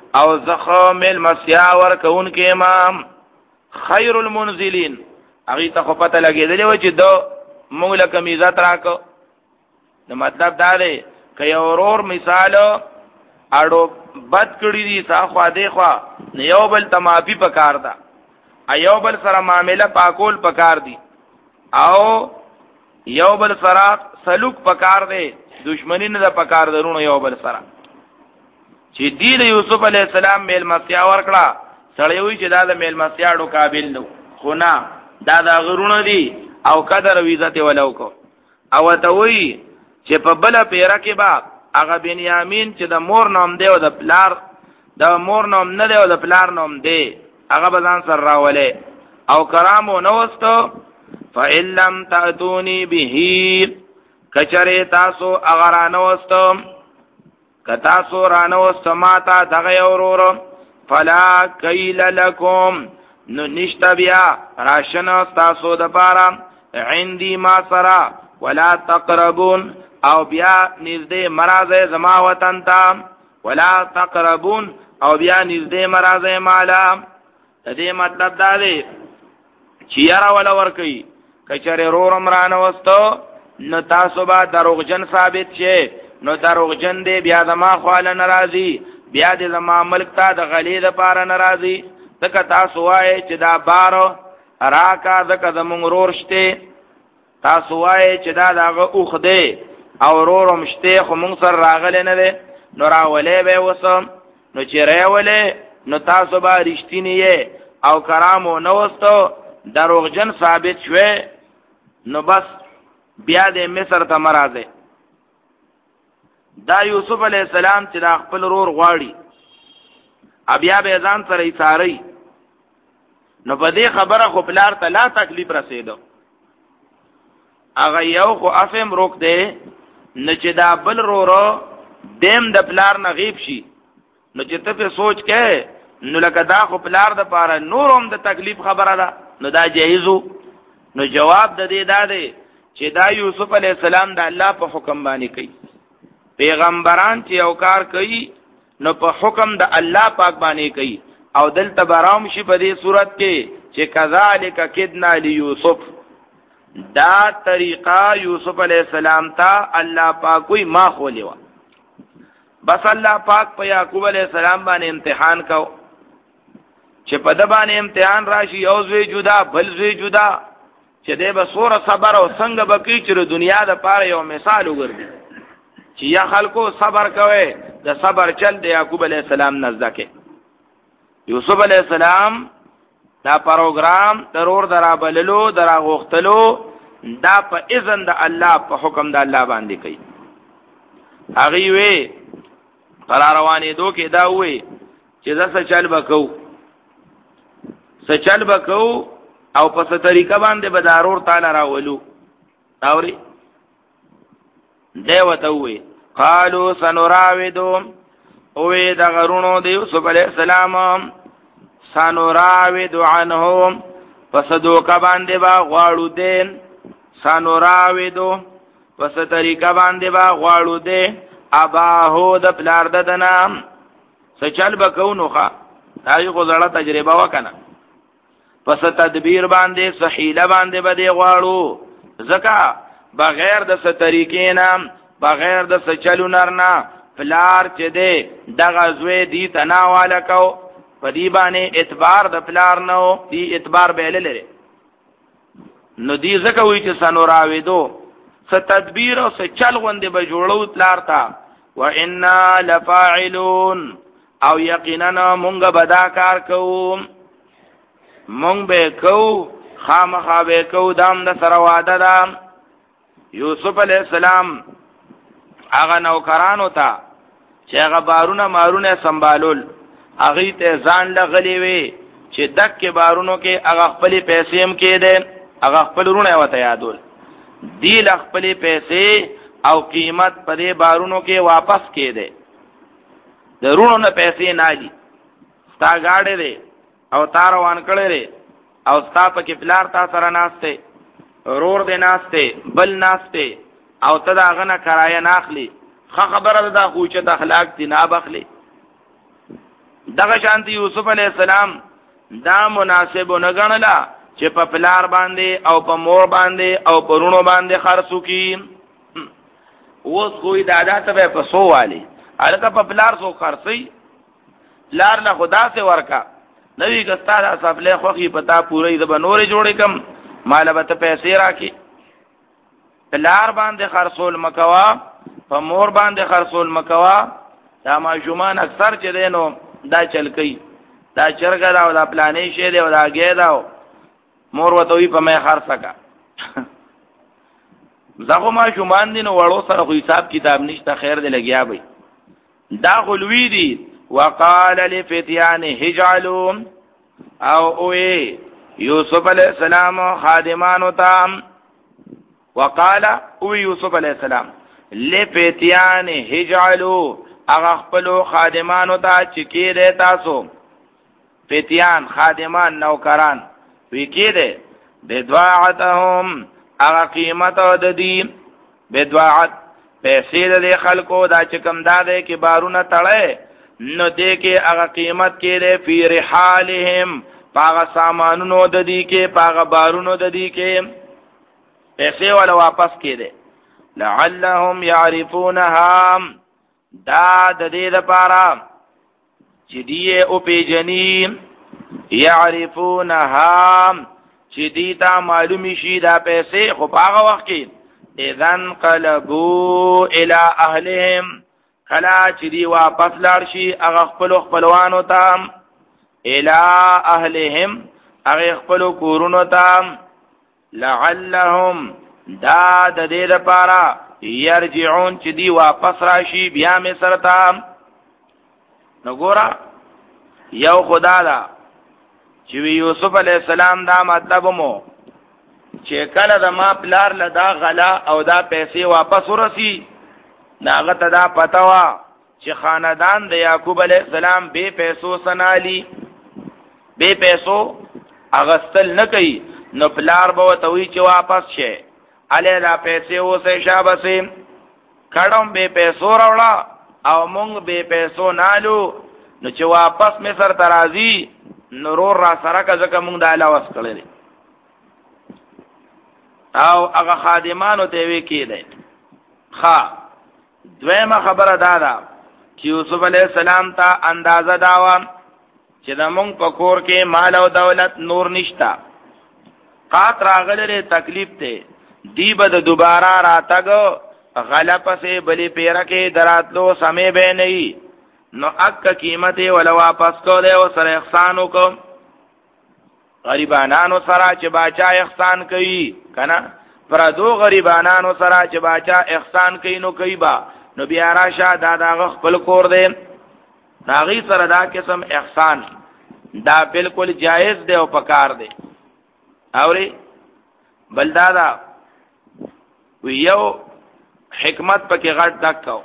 او زخم المسیا ور کون کې امام خیر المنزلین هغه ته خو پته لګیدلی و چې دو موږ له کمیزات راکو. نو مطلب دا دی که یو ورور مثال اړو بد کړی دي تا خوا دی خوا نه یو بل تمافي پکار دا ایو بل سره معاملې پاکول پکار دي او یو بل سره سلوک پکار دی دشمنی نه پکار درونه یو بل سره. چې دی د یوسف علی السلام میل مسیا ورکړه سړی وی چې دا د میل مسیاړو قابل نو خو نه دا د غرونه دي او قدر او عزت ولو کو او ته وی چې په بل پیره کې با هغه بنیامین چې د مور نوم دی او د پلار د مور نوم نه دی او د پلار نوم دی هغه بزان سر راولې او کرامو نوستو فإن لم تأتوني به کچره تاسو هغه رانوستو کتاسو رانوستو ماتا دغه اورور فلا کیل لکم نو نشتا بیا راشن تاسو د پاره عندي ما سرا ولا تقربون او بیا نزدې مرازه زما وطن تا ولا تقربون او بیا نزدې مرازه مالا. دې مطلب دا دی چې یاره ولا ور کوي کچره رورم رانوستو نو تاسو با دروغجن ثابت شي نو دروغجن دی بیا زما خواله ناراضي بیا دې زما ملک ته د غلې د پاره ناراضي تک تاسو وای چې دا بارو راکا دک زمون رور شته تاسو وای چې دا دغه اوخ دی او رورم شته خو مونږ سره راغلی نه دی نو راولې به وسم نو چې راولې نو تاسو به رښتینی او کرامو نو وستو دروغجن ثابت شوه نو بس بیا د مصر ته مرازه. دا یوسف علی السلام چې د خپل رور غواړي بیا به ځان سره یې ساري نو په دې خبره خو بلار ته لا تکلیف رسیدو هغه یو خو افهم روک دی نه چې دا بل رورو دیم د بلار نه غیب شي نو چې ته په سوچ کې نو لکه دا خو بلار د پاره نورم د تکلیف خبره ده نو دا جایزو. نو جواب د دې دا دی چې دا یوسف علی السلام د الله په حکم باندې کوي. پیغمبران چې یو کار کوي نو په حکم د الله پاک باندې کوي او دلته برام شي په دې صورت کې چې کذالک کدنا لیوسف دا طریقہ یوسف علیہ السلام تا الله پاک وی ما خولې وا بس الله پاک په یعقوب علیہ السلام باندې امتحان کو چې په د باندې امتحان راشي یو زوی جدا بل زوی جدا چې دې به سور صبر او څنګه بکی چې دنیا د پاره یو مثال وګرځي چې یا خلکو صبر کوي د صبر چل د یعقوب علیہ السلام نزدکه. یوسف علیہ السلام دا پروګرام ضرور درا بللو درا غختلو دا په اذن د الله په حکم د الله باندې کوي. هغه وی پر روانې دوکې دا وی چې زسه چل بکو سچل بکو او په ست طریقه باندې به ضرور تعالی راولو اوري دیوته وی قالو سنراودو اوې د غرونو د یوسف علی السلام سنراودو عنهم پس دوکه باندې با غواړو دین سنراودو پس طریقه باندې با غواړو دین اباهو د پلار د نام سچل بکو نوخه دای خو زړه تجربه وکنه پس تدبیر باندې صحیله باندې بده غواړو زکا بغیر د ست طریقې نام بغیر د سچلو نرنا پلار چې دې دغه زوی دی تناواله کو په دی باندې اعتبار د پلار نو دی اعتبار به لری نو دی زکه وی چې سنوراویدو ست تدبیر او سچل غوندې به جوړو پلار تا و انا لفاعلون او یقینا مونږ بدا کار کوو مونږ به کو خامخا به کو دام د سره واده دام. یوسف علیہ السلام هغه نوکرانو ته چې هغه بارونه مارونه سنبالول هغه ته ځان لغلی وي چې دک کې بارونو کې هغه خپل پیسې هم کې دي هغه خپل رونه وته یادول دی خپل پیسې او قیمت په دې بارونو کې واپس کې دي د رونو نه پیسې نه دي ستا گاډه دي او تار وان کړي او ستا په کې پلار تا سره ناشته رور دې ناشته بل ناشته او تدا غنه کرایه ناخلی خه خبره ده خو چې د اخلاق دي نه بخلی دغه شانتی یوسف علی السلام دا مناسب نه غنلا چې په پلار باندې او په مور باندې او په رونو باندې خرڅو کی اوس کوئی دادا ته په سو والی الکه په پلار سو خرڅي لار نه خدا سے ورکا نوی کستا دا سفله خوخی پتا پوری د بنور جوړې کم مال به ته پیسې راکی پلار باندې خرصول مکوا په مور باندې خرصول مکوا دا ماشومان اکثر چې دینو دا چل کوي دا چرګ دا او دا پلانې شه دی او دا ګې دا مور وته وي په مې خرڅکا زغه ماشومان دین وړو سره خو حساب کتاب نشته خیر دی لګیا بي دا غلوی دی وقال لفتيانه اجعلوا او اوه یوسف علیہ السلام خادمانو تام وقال او یوسف علیہ السلام لفتيانه اجعلوا اغخپلو خادمانو تا چکی دے تاسو فتیان خادمان نوکران وکی دے بدواعتهم اغا قیمت او ددی بدواعت پیسې د خلکو دا چکم داده کې بارونه تړې نو دې کې هغه قیمت کې ده فی رحالهم پاغه سامانونو د دې کې پاغه بارونو د دې کې پیسې ولا واپس کې ده لعلهم يعرفونها دا د دې لپاره چې دی او پیجنی يعرفونها چې دی تا معلومی شي دا پیسې خو پاغه وخت کې اذن قلبوا الى اهلهم کلا چې دی واپس لاړ شي هغه خپل خپلوانو ته الى اهلهم هغه خپل کورونو ته لعلهم دا د دې لپاره يرجعون چې دی واپس راشي بیا مصر ته نو ګورا یو خدا دا چې یوسف علی السلام دا مطلب مو چې کله د ما پلار لدا غلا او دا پیسې واپس ورسی ناغه ته دا پتا وا چې خاندان د یعقوب علی السلام به پیسو سنالی به پیسو اغستل نه کوي نو پلار به توي چې واپس شي علی دا پیسې وسه شابسه کډم به پیسو راوړه او مونږ به پیسو نالو نو چې واپس مصر ترازی نورور را سره کا ځکه مونږ د علاوه وسکړل او هغه خادمانو ته وی کېده ښا دویمه خبره دادا چې یوسف علی السلام ته اندازه داوا چې د مونږ په کور کې مال او دولت نور نشتا قات راغله تکلیف ته دی به د دوباره راتګ غلط سے بلی پیرا کې دراتلو سمې به نه نو اک قیمت ولا واپس کو دے او سره احسان وکم غریبانانو سره چې باچا احسان کوي کنه پر دو غریبانانو سره چې باچا احسان کوي نو کوي با نو بیا راشه دا دا خپل کور دی ناغي سره دا قسم احسان دا بالکل جائز دی او پکار دی اوري بلدادا ویو حکمت پکې غټ دکاو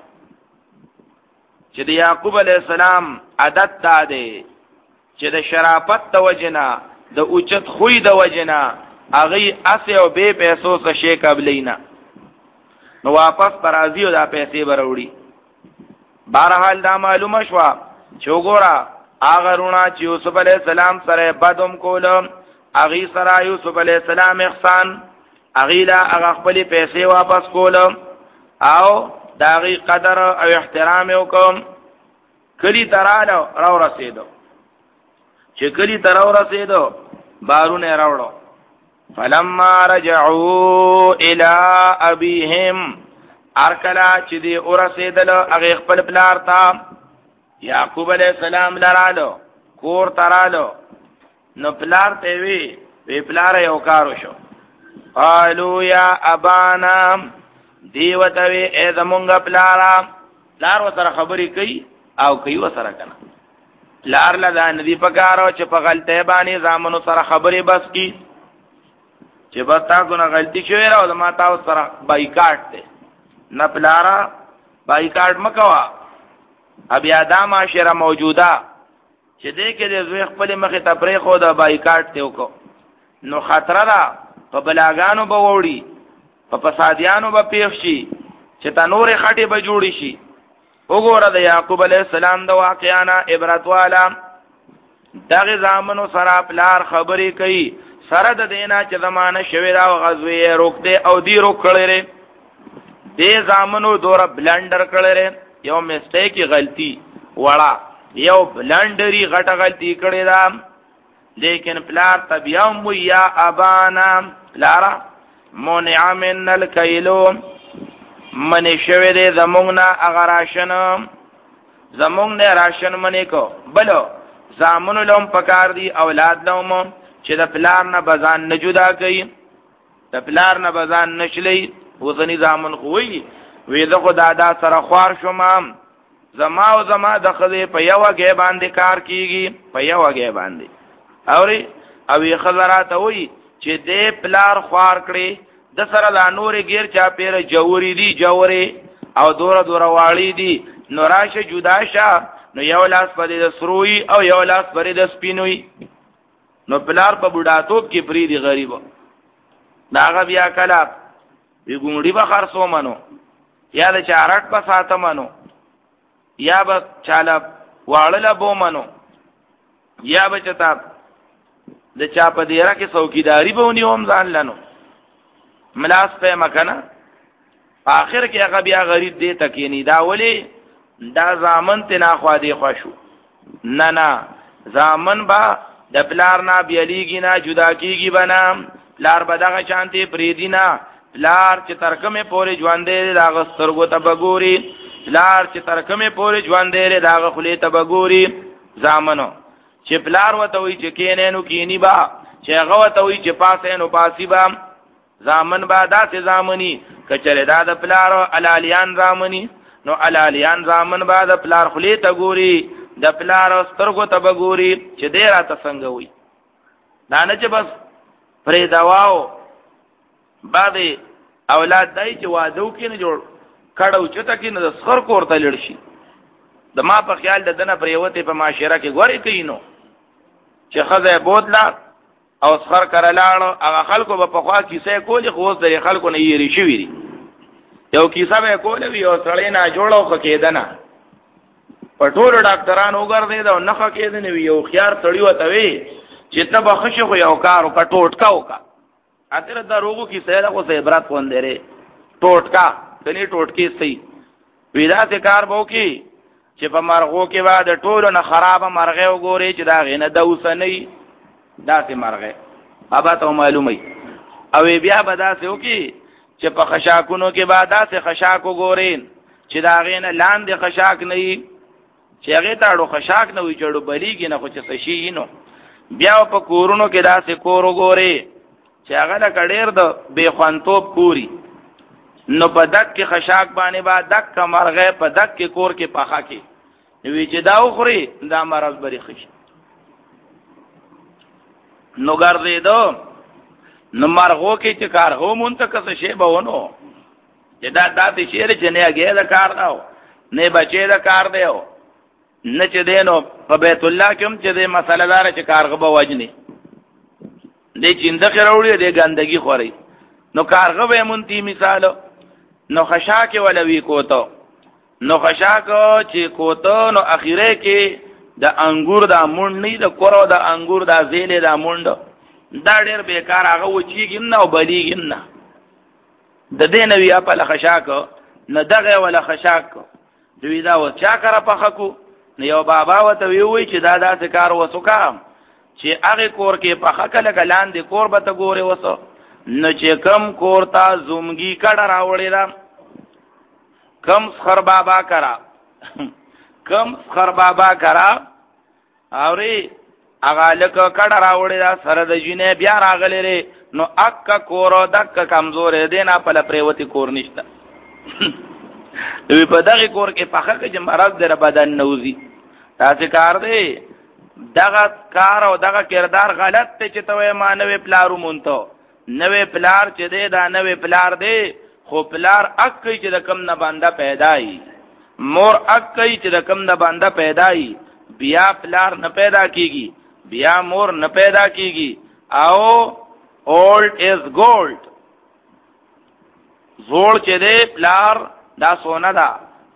چې د یعقوب علی السلام عادت تا دی چې د شرافت د وجنا د اوچت خوې د وجنا اغي اسه او به پیسو څخه شي قبلینا نو واپس پرازیو دا پیسې وروړي بهرحال دا معلومه شو چې وګوره اغه رونه چې یوسف علی السلام سره بدوم کولم اغي سره یوسف علی السلام احسان اغي لا هغه خپل پیسې واپس کولم او داغي قدر او احترام وکم کلی ترالو راو رسیدو چې کلی تراو رسیدو بارونه راوړو فلما رجعوا الى ابيهم ارکلا چې دی ورسیدل هغه خپل پلار ته یعقوب علیہ السلام لرالو کور ترالو نو پلار ته وی وی پلار یو کارو شو قالوا یا ابانا دیوتوی اے زمونگا پلارا پلار و سر خبری کئی او کئی و سر کنا پلار لدا ندی پکارو چه پا غلطه بانی زامنو سر خبری بس کی چه بس تا کنا غلطی شوی رو دما تاو سر بایکاٹ تے نا پلارا بایکاٹ مکوا اب یادا معاشره موجوده چه دیکھ دے زوی خپل مخی تپریخو دا بایکاٹ تیو کو نو خطره دا پا بلاگانو باوڑی په فسادیانو به پیښ شي چې تنور خټې به جوړی شي وګوره د یعقوب علیه السلام د واقعانا عبرت والا دغه زامنو سره پلار خبرې کوي سره د دینا چې زمانه شوی دا غزوی روک دی او دی روک کړی دې زامنو دور بلندر کړی یو میسټیک غلطی وړه یو بلندری غټه غلطی کړی دا لیکن پلار تبیام یا ابانا پلارا منع من الکیلو منی شوی دی زمونگنا اغا راشن زمونگ نے راشن منی کو بلو زامنو لوم پکار دی اولاد لوم چې د پلار نه بزان نه جدا کوي د پلار نه بزان نشلی وزنی زامن خوی وی د خدا دا سره خوار شوم زما او زما د خزه په یو کې باندې کار کیږي په یو کې باندې اوري او یې خزرات وی چې دې پلار خوار کړي د سره لا نور غیر چا پیر جوړی دی جوړي او دور دور والی دی نو راشه جدا شه نو یو لاس پرې د سروي او یو لاس پرې د سپینوي نو پلار په بډاتوب کې پری دی غریب داغه بیا کلا وی ګونډي به خرڅو منو یا د چارټ په ساته منو یا به چاله واړل بو منو یا به چتا د چا په دیره کې څوکیداری به ونیوم ځان لنو ملاس په مکنه اخر کې هغه بیا غریب دی تکینی دا ولی دا زامن تنا خوا دی خوشو نه نه زامن با د پلار نه بیلیږي نه جدا کیږي بنا پلار بدغه شانتي پریدینا پلار چې ترکمه پورې ژوندې دا غسترګو ته بګوري پلار چې ترکمه پورې ژوندې دا غخلې ته بګوري زامنو چې پلار وته وي چې کینې نو کینی با چې هغه وته وي چې پاسې نو پاسی با زامن با داسې زامنی کچره دا د پلار علالیان زامنی نو علالیان زامن با د پلار خلی ته ګوري د پلار سترګو ته بګوري چې ډیر راته څنګه وي دا نه چې بس پرې دواو باندې اولاد دای چې وادو کې نه جوړ کړهو چې تکې نه د سخر کوړته لړ شي د ما په خیال د دنه پریوته په معاشره کې غوري کینو چې خزه بوتلا او سخر کړلاړو هغه خلکو په خوا کیسه کولی خو اوس د خلکو نه یری شوی دي یو کیسه به کول وی او سړی نه جوړو خو کېدنه په ټولو ډاکټرانو وګرځید او نه خو کېدنه وی یو خيار سړی وته وی چې ته به خشه خو یو کارو کټوټ کاو کا اته د روغو کیسه له کو عبرت وندره ټوټکا دني ټوټکی سي ویدا ته کار بو کی چې په مرغو کې بعد ټولو نه خراب مرغه وګوري چې دا غینه دوسه نه داسې مرغه ابا ته معلومه او بیا به داسې وکي چې په خشاکونو کې بعد داسې خشاک وګورین چې دا غینه لاندې خشاک نه وي چې هغه تاړو خشاک نه وي جوړو بلیږي نه خو چې شي نو بیا په کورونو کې داسې کور وګوري چې هغه له کډیر د بے خوانتوب پوری نو په دک کې خشاک باندې با دک مرغه په دک کې کور کې پخا کې وی چې دا خوري دا مرز بری خش نو ګرځې دو نو مرغو کې چې کار هو منتکس شی به ونو چې دا داتې شیر چې نه هغه دا کار داو نه بچي دا کار دیو نه چې دینو په بیت الله کې هم چې دې مسله دار چې کارغه به وجني دې چینده خروړي دې ګندګي خوري نو کارغه به مونتی مثال نو خشاک ولوي کوته نو خشاک چې کوته نو اخیره کې د انګور د مونډ نه د کورو د انګور د زیلې د مونډ دا ډېر بیکار هغه و چیږي نه او بلیږي نه د دې نوی په خشاک نه دغه ولا خشاک دوی دا و چا کرا پخکو نو یو بابا وته وی وی چې دا داسې کار وسوکام چې هغه کور کې پخکه لګلان دي کور به ته ګوره وسو نو چې کم کور تا زومګي کډه راوړې دا کم خر بابا کرا کم خر بابا کرا اوري هغه لکه کډه راوړې دا سره د جینې بیا راغلې نو اک کورو دک کمزور دی نه په پریوتی کور نشته دوی په دغه کور کې پخه کې مرض در بدن نوزي تاسو کار دی دغه کار او دغه کردار غلط ته چې توې مانوي پلارو مونته نوې پلار چې دی دا نوې پلار دی خو پلار اک چې د کم نه باندې پیدای مور اک چې د کم نه باندې پیدای بیا پلار نه پیدا کیږي بیا مور نه پیدا کیږي او old is gold زوړ چې دی پلار دا سونا دا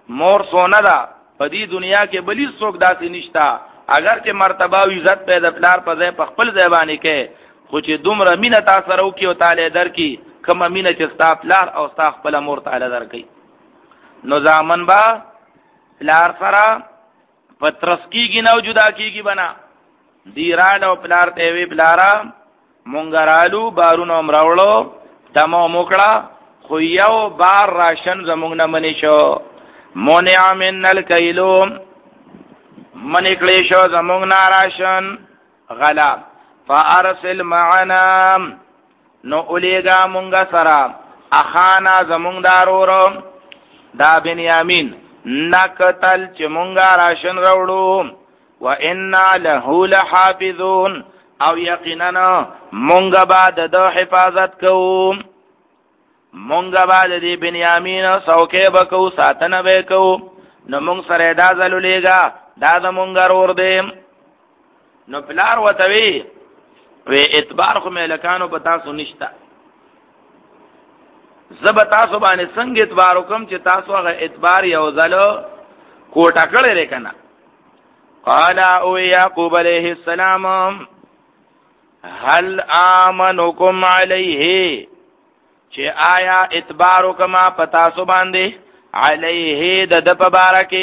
مور سونه ده په دې دنیا کې بلی څوک داسې نشتا اگر چې مرتبه او عزت پیدا پلار په ځای په خپل ځای باندې کې خو چې دومره مینه تاسو سره وکي او تعالی درکې کومه مینه چې ستا پلار او ستا خپل مور تعالی درکې نو ځامن با پلار سره پترس کیږي نو جدا کیږي بنا دیرال او پلار ته وی پلارا مونګرالو بارونو مراولو دمو موکړه خو یو بار راشن زمونږ نه منی شو مونع من الکیلو منی کړی شو زمونږ نه راشن غلا فارسل معنا نو الیگا مونږه سره اخانا زمونږ دارورو دا بنیامین نقتل چې مونږه راشن راوړو و انا له لحافظون او یقینا مونږه بعد د حفاظت کوو مونږه بعد دی بنیامین سوکه بکو ساتنه وکاو نو مونږ سره دا زلولېګا دا د مونږه ور دی نو پلار وتوی وی اعتبار خو ملکانو په تاسو نشتا زب تاسو باندې څنګه اعتبار وکم چې تاسو هغه اعتبار یو ځلو کوټه کړی رکنه قال او یعقوب علیہ السلام هل آمنکم علیه چې آیا اعتبار وکما پتا سو باندې علیه د د په بارکه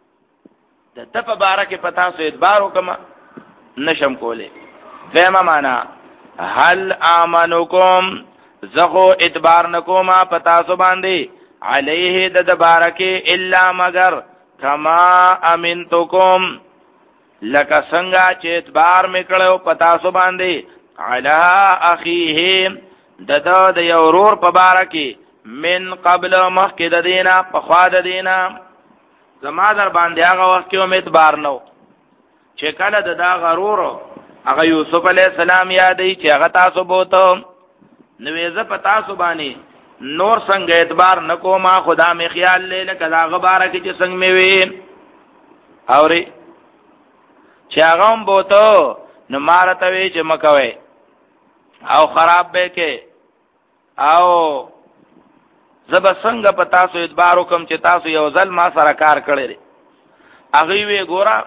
د د په بارکه پتا سو اعتبار وکما نشم کوله فهمه معنا هل آمنکم زخو اعتبار نکوما پتا سو باندې علیه د د بارکه الا مگر کما امنتکم لکه څنګه چې اعتبار میکړو پتا سو باندې علی اخیه ددا د یو ورور په باره کې من قبل مخکې د دینه په خوا د دینه زما در باندې هغه وخت کې امید بار نو چې کله د دا غرور هغه یوسف علی السلام یادې چې هغه تاسو بوته نوې ز پتا سو باندې نور څنګه اعتبار نکو ما خدا می خیال لې لکه دا غبره کې چې څنګه می وي اوري چې هغه هم بوته نو مارته وی چې مکوي او خراب به کې او زب څنګه په تاسو اعتبار وکم چې تاسو یو ځل ما سره کار کړی هغه وی ګورا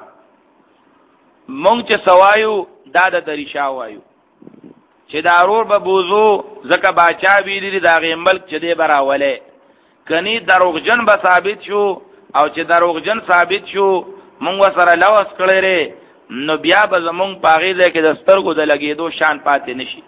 مونږ چې سوایو دا د دریشا وایو چې دارور به بوزو زکه باچا ویلی دا غي ملک چې دی براوله کني دروغجن به ثابت شو او چې دروغجن ثابت شو مونږ سره لوس کړی نو بیا به زمونږ پاغې ده کې د سترګو د لګېدو شان پاتې نشي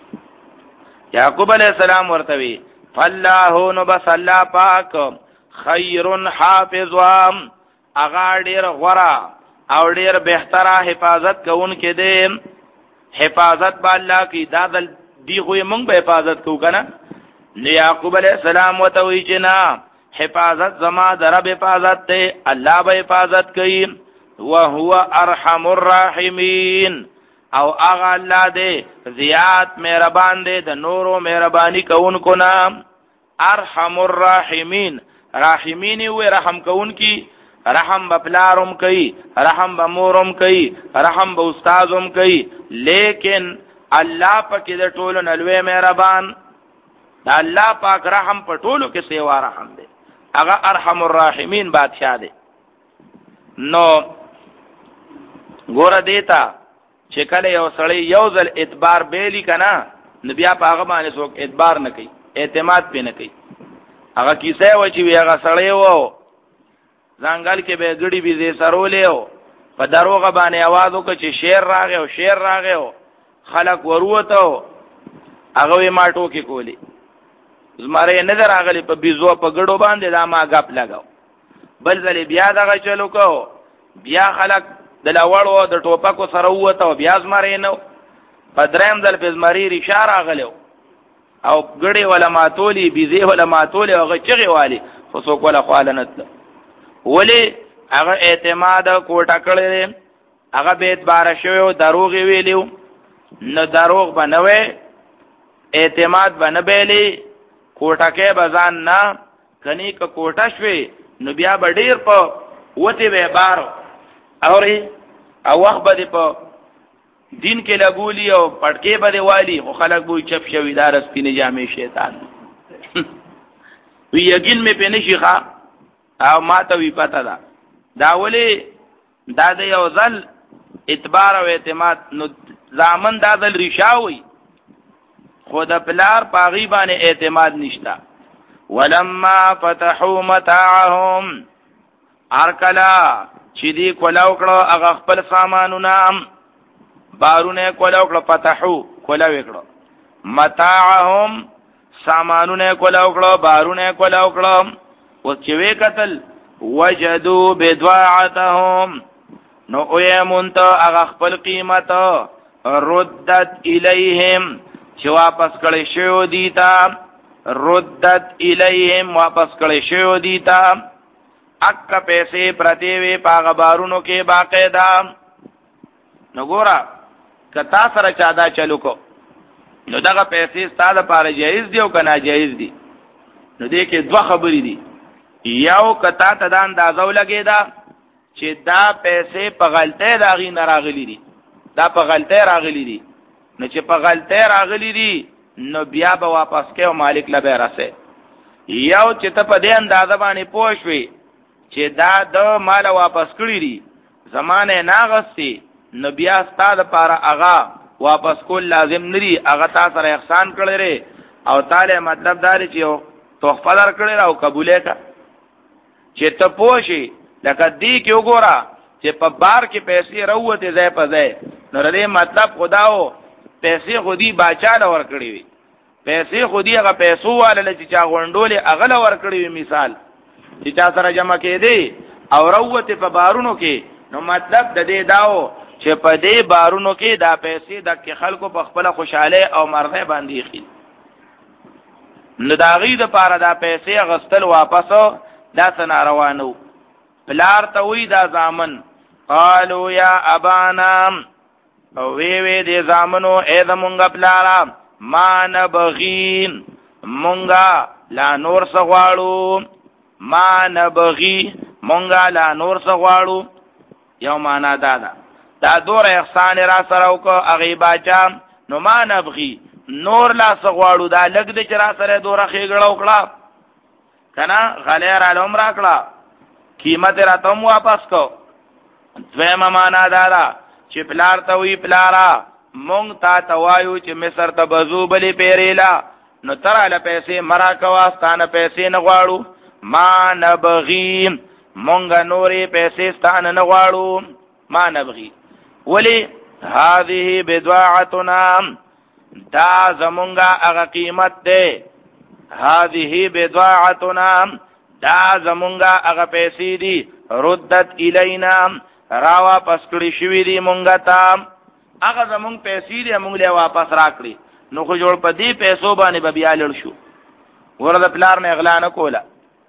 یعقوب علیہ السلام ورتوی فالله نو بس الله پاک خیر حافظ وام اغا ډیر غورا او ډیر بهتره حفاظت کوون کې دې حفاظت با الله کی دادل دی خو مونږ به حفاظت کو کنه نو یعقوب علیہ السلام وتوی چې نا حفاظت زما در رب حفاظت ته الله به حفاظت کوي وهو ارحم الراحمین او اغا الله دې زیات مهربان دې د نورو مهرباني کوونکو نام ارحم الراحمین راحمین و رحم کوونکی رحم بپلارم کوي رحم بمورم کوي رحم به استادم کوي لیکن الله پاک دې ټولو نلوي مهربان دا الله پاک رحم په ټولو کې سیوا رحم دې اغا ارحم الراحمین بادشاہ دې نو ګور دیتا چې کله یو سړی یو ځل اعتبار بیلی کنا نو بیا په هغه باندې څوک اعتبار نه کوي اعتماد پې نه کوي هغه کیسه و چې وی هغه سړی وو ځنګل کې به ګړي بيزي سرولې او په دروغه باندې आवाज وکړي چې شیر راغی او شیر راغی او خلک وروته هغه یې ما ټوکی کولی زماره نظر راغلی په بيزو په ګړو باندې دا ما غپ لگاو بل ځل بیا دغه چلو کو بیا خلک د لاوړو د ټوپکو سره وته او بیا زماره نو په دریم ځل په زمری ریشار راغلو او ګړې ولا ماتولی بيزي ولا ماتولی هغه چغي والی خو څوک ولا خالنت ولی هغه اعتماد کوټه کړی هغه به اعتبار شوی دروغ ویلیو نو دروغ بنوي اعتماد بنبېلی کوټه کې بزان نه کني ک کوټه شوی نو بیا بډیر په وته به بار اوري او وخت به په دین کې لګولي او پټکي به والی خو خلک بوې چپ شوی دار سپینې جامې شیطان وی یقین مې په نشي ښا او ما ته وی پته ده دا ولی دا د یو ځل اعتبار او اعتماد نو زامن دا ځل ریشاوي خو د پلار پاغي باندې اعتماد نشتا. ولما فتحوا متاعهم ارکلا چې دی کولاو کړه هغه خپل سامانونه بارونه کولاو کړه فتحو کولاو کړه متاعهم سامانونه کولاو کړه بارونه کولاو کړه او چې وی قتل وجدوا بدواعتهم نو اوه مونته هغه خپل قیمت ردت الیهم چې واپس کړي شو دیتا ردت الیهم واپس کړي شو دیتا اکا پیسې پرتی وی پاغه بارونو کې باقاعده. نو ګورا کتا سره چا دا چلو کو نو دغه پیسې ستاده لپاره جایز دی او کنه جایز دی. نو دې کې دوه خبرې دي. یو کتا ته دا اندازو لګی دا چې دا پیسې په غلطه راغی نه راغلی دي دا په غلطه راغلی دي نو چې په غلطه راغلی دي نو بیا به واپس کې او مالک لبه راسه. یو چې ته په دې اندازه باندې پوښوي چې دا د مال واپس کړی دي زمانه ناغستی نو بیا ستاسو لپاره هغه واپس کول لازم نری هغه تاسو سره احسان کړی او تعالی مطلب دا چې یو تحفه در کړی او قبوله کا چې ته پوښي لکه دی کې وګوره چې په بار کې پیسې راوته ځای په ځای نو ردی مطلب خداو پیسې خودي باچاله ور کړی وي پیسې خودي هغه پیسو والله چې چا غونډولې اغله ور کړی وي مثال چې چا سره جمع کړي او راوته په بارونو کې نو مطلب د دې داو چې په دې بارونو کې دا پیسې د خلکو په خپل خوشاله او مرغه باندې خېل نو دا غي د پاره دا پیسې غستل واپس دا سناروانو پلار ته وی دا زامن قالو یا ابانا او وی وی دې زامنو اې زمونږ پلارا ما نبغین مونږه لا نور سغواړو ما نبغي مونږه لا نور سغواړو یو معنا دا ده دا دور احسان را سره او کو اغي باچا نو ما نبغي نور لا سغواړو دا لګ دې چې را سره دوره خېګړو کړه کنا غلیر علم را کړه قیمت را تم واپس کو. دویمه معنا دادا چې پلار ته وی پلارا مونږ تا توایو چې مصر ته بزو بلی پیریلا نو تراله پیسې مرا کوا ستانه پیسې نه غواړو ما نبغي مونږ نورې پیسې ستانه نه غواړو ما نبغي ولی هذه بدواعتنا دا زمونږه هغه قیمت ده هذه بدواعتنا دا زمونږه هغه پیسې دي ردت الینا راوا پس کړی شوی دی مونږه ته هغه زمونږ پیسې دي مونږ له واپس راکړي نو خو جوړ په دې پیسو باندې به بیا لړ شو ورته پلار نه اغلا نه کوله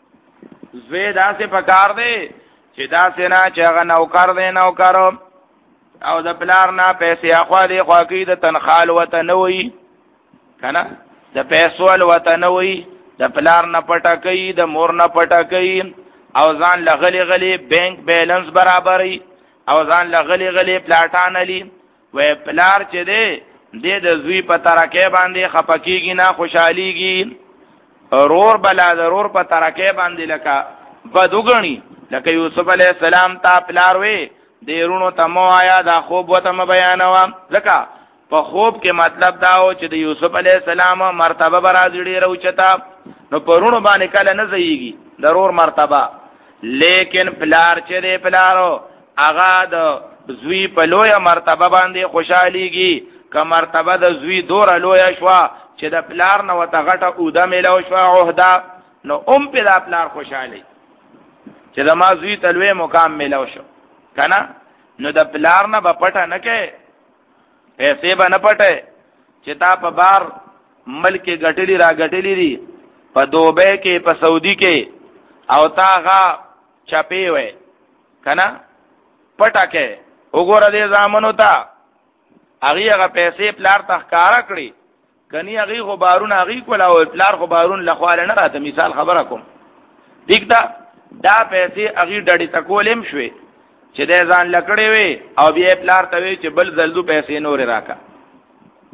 زوی داسې پکار دی چې داسې نه چې هغه نوکر دی نوکر او د پلار نه پیسې اخوا دی خوا کې د تنخال وته نه وي کنه د پیسو ول وته نه وي د پلار نه پټه کوي د مور نه پټه کوي او ځان لغلی غلی بانک بیلانس برابرې او ځان لغلی غلی پلاټان علی و پلار چې دی د زوی په ترکه باندې خپکیږي نه خوشحاليږي رور بلا ضرور په ترکه باندې لکه بدوګنی لکه یوسف علی السلام تا پلار وې دیرونو تمو آیا دا خوب وته بیانوا ځکه په خوب کې مطلب دا و چې د یوسف علی السلام مرتبه برازړي راوچتا نو پرونو باندې کله نه زیږي ضرور مرتبه لیکن پلار چې دی پلارو هغه د زوی په لوی مرتبه باندې خوشحاليږي که مرتبه د زوی دور لوی شوا چې د پلار نه وته غټه اوده ملو شوا عہده نو ام په د پلار خوشحالي چې د ما زوی تلوي مقام ملو شو کنه نو د پلار نه په پټه نه کې پیسې به نه پټه چې تا په بار ملک غټلی را غټلی دي په دوبه کې په سعودي کې او تا غا چپی وې کنه پټه کې وګوره دې زامنو ته هغه هغه پیسې پلار تخکارا کړی کني هغه خو بارون هغه کولا او پلار خو بارون لخواله نه راته مثال خبره کوم دیکھتا دا پیسې هغه ډډی تکولم شوي چې دې ځان لکړې وي او بیا پلار ته وي چې بل زلدو پیسې نور راکا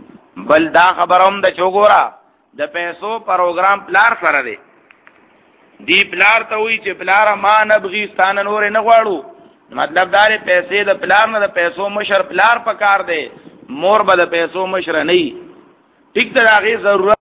بل دا خبروم د چوغورا د پیسو پروګرام پلار سره دی دی پلار ته وی چې پلار ما نبغي ستانه نور نه غواړو مطلب دار پیسې د پلار نه د پیسو مشر پلار پکار دی مور به د پیسو مشر نه ټیک ته هغه ضرورت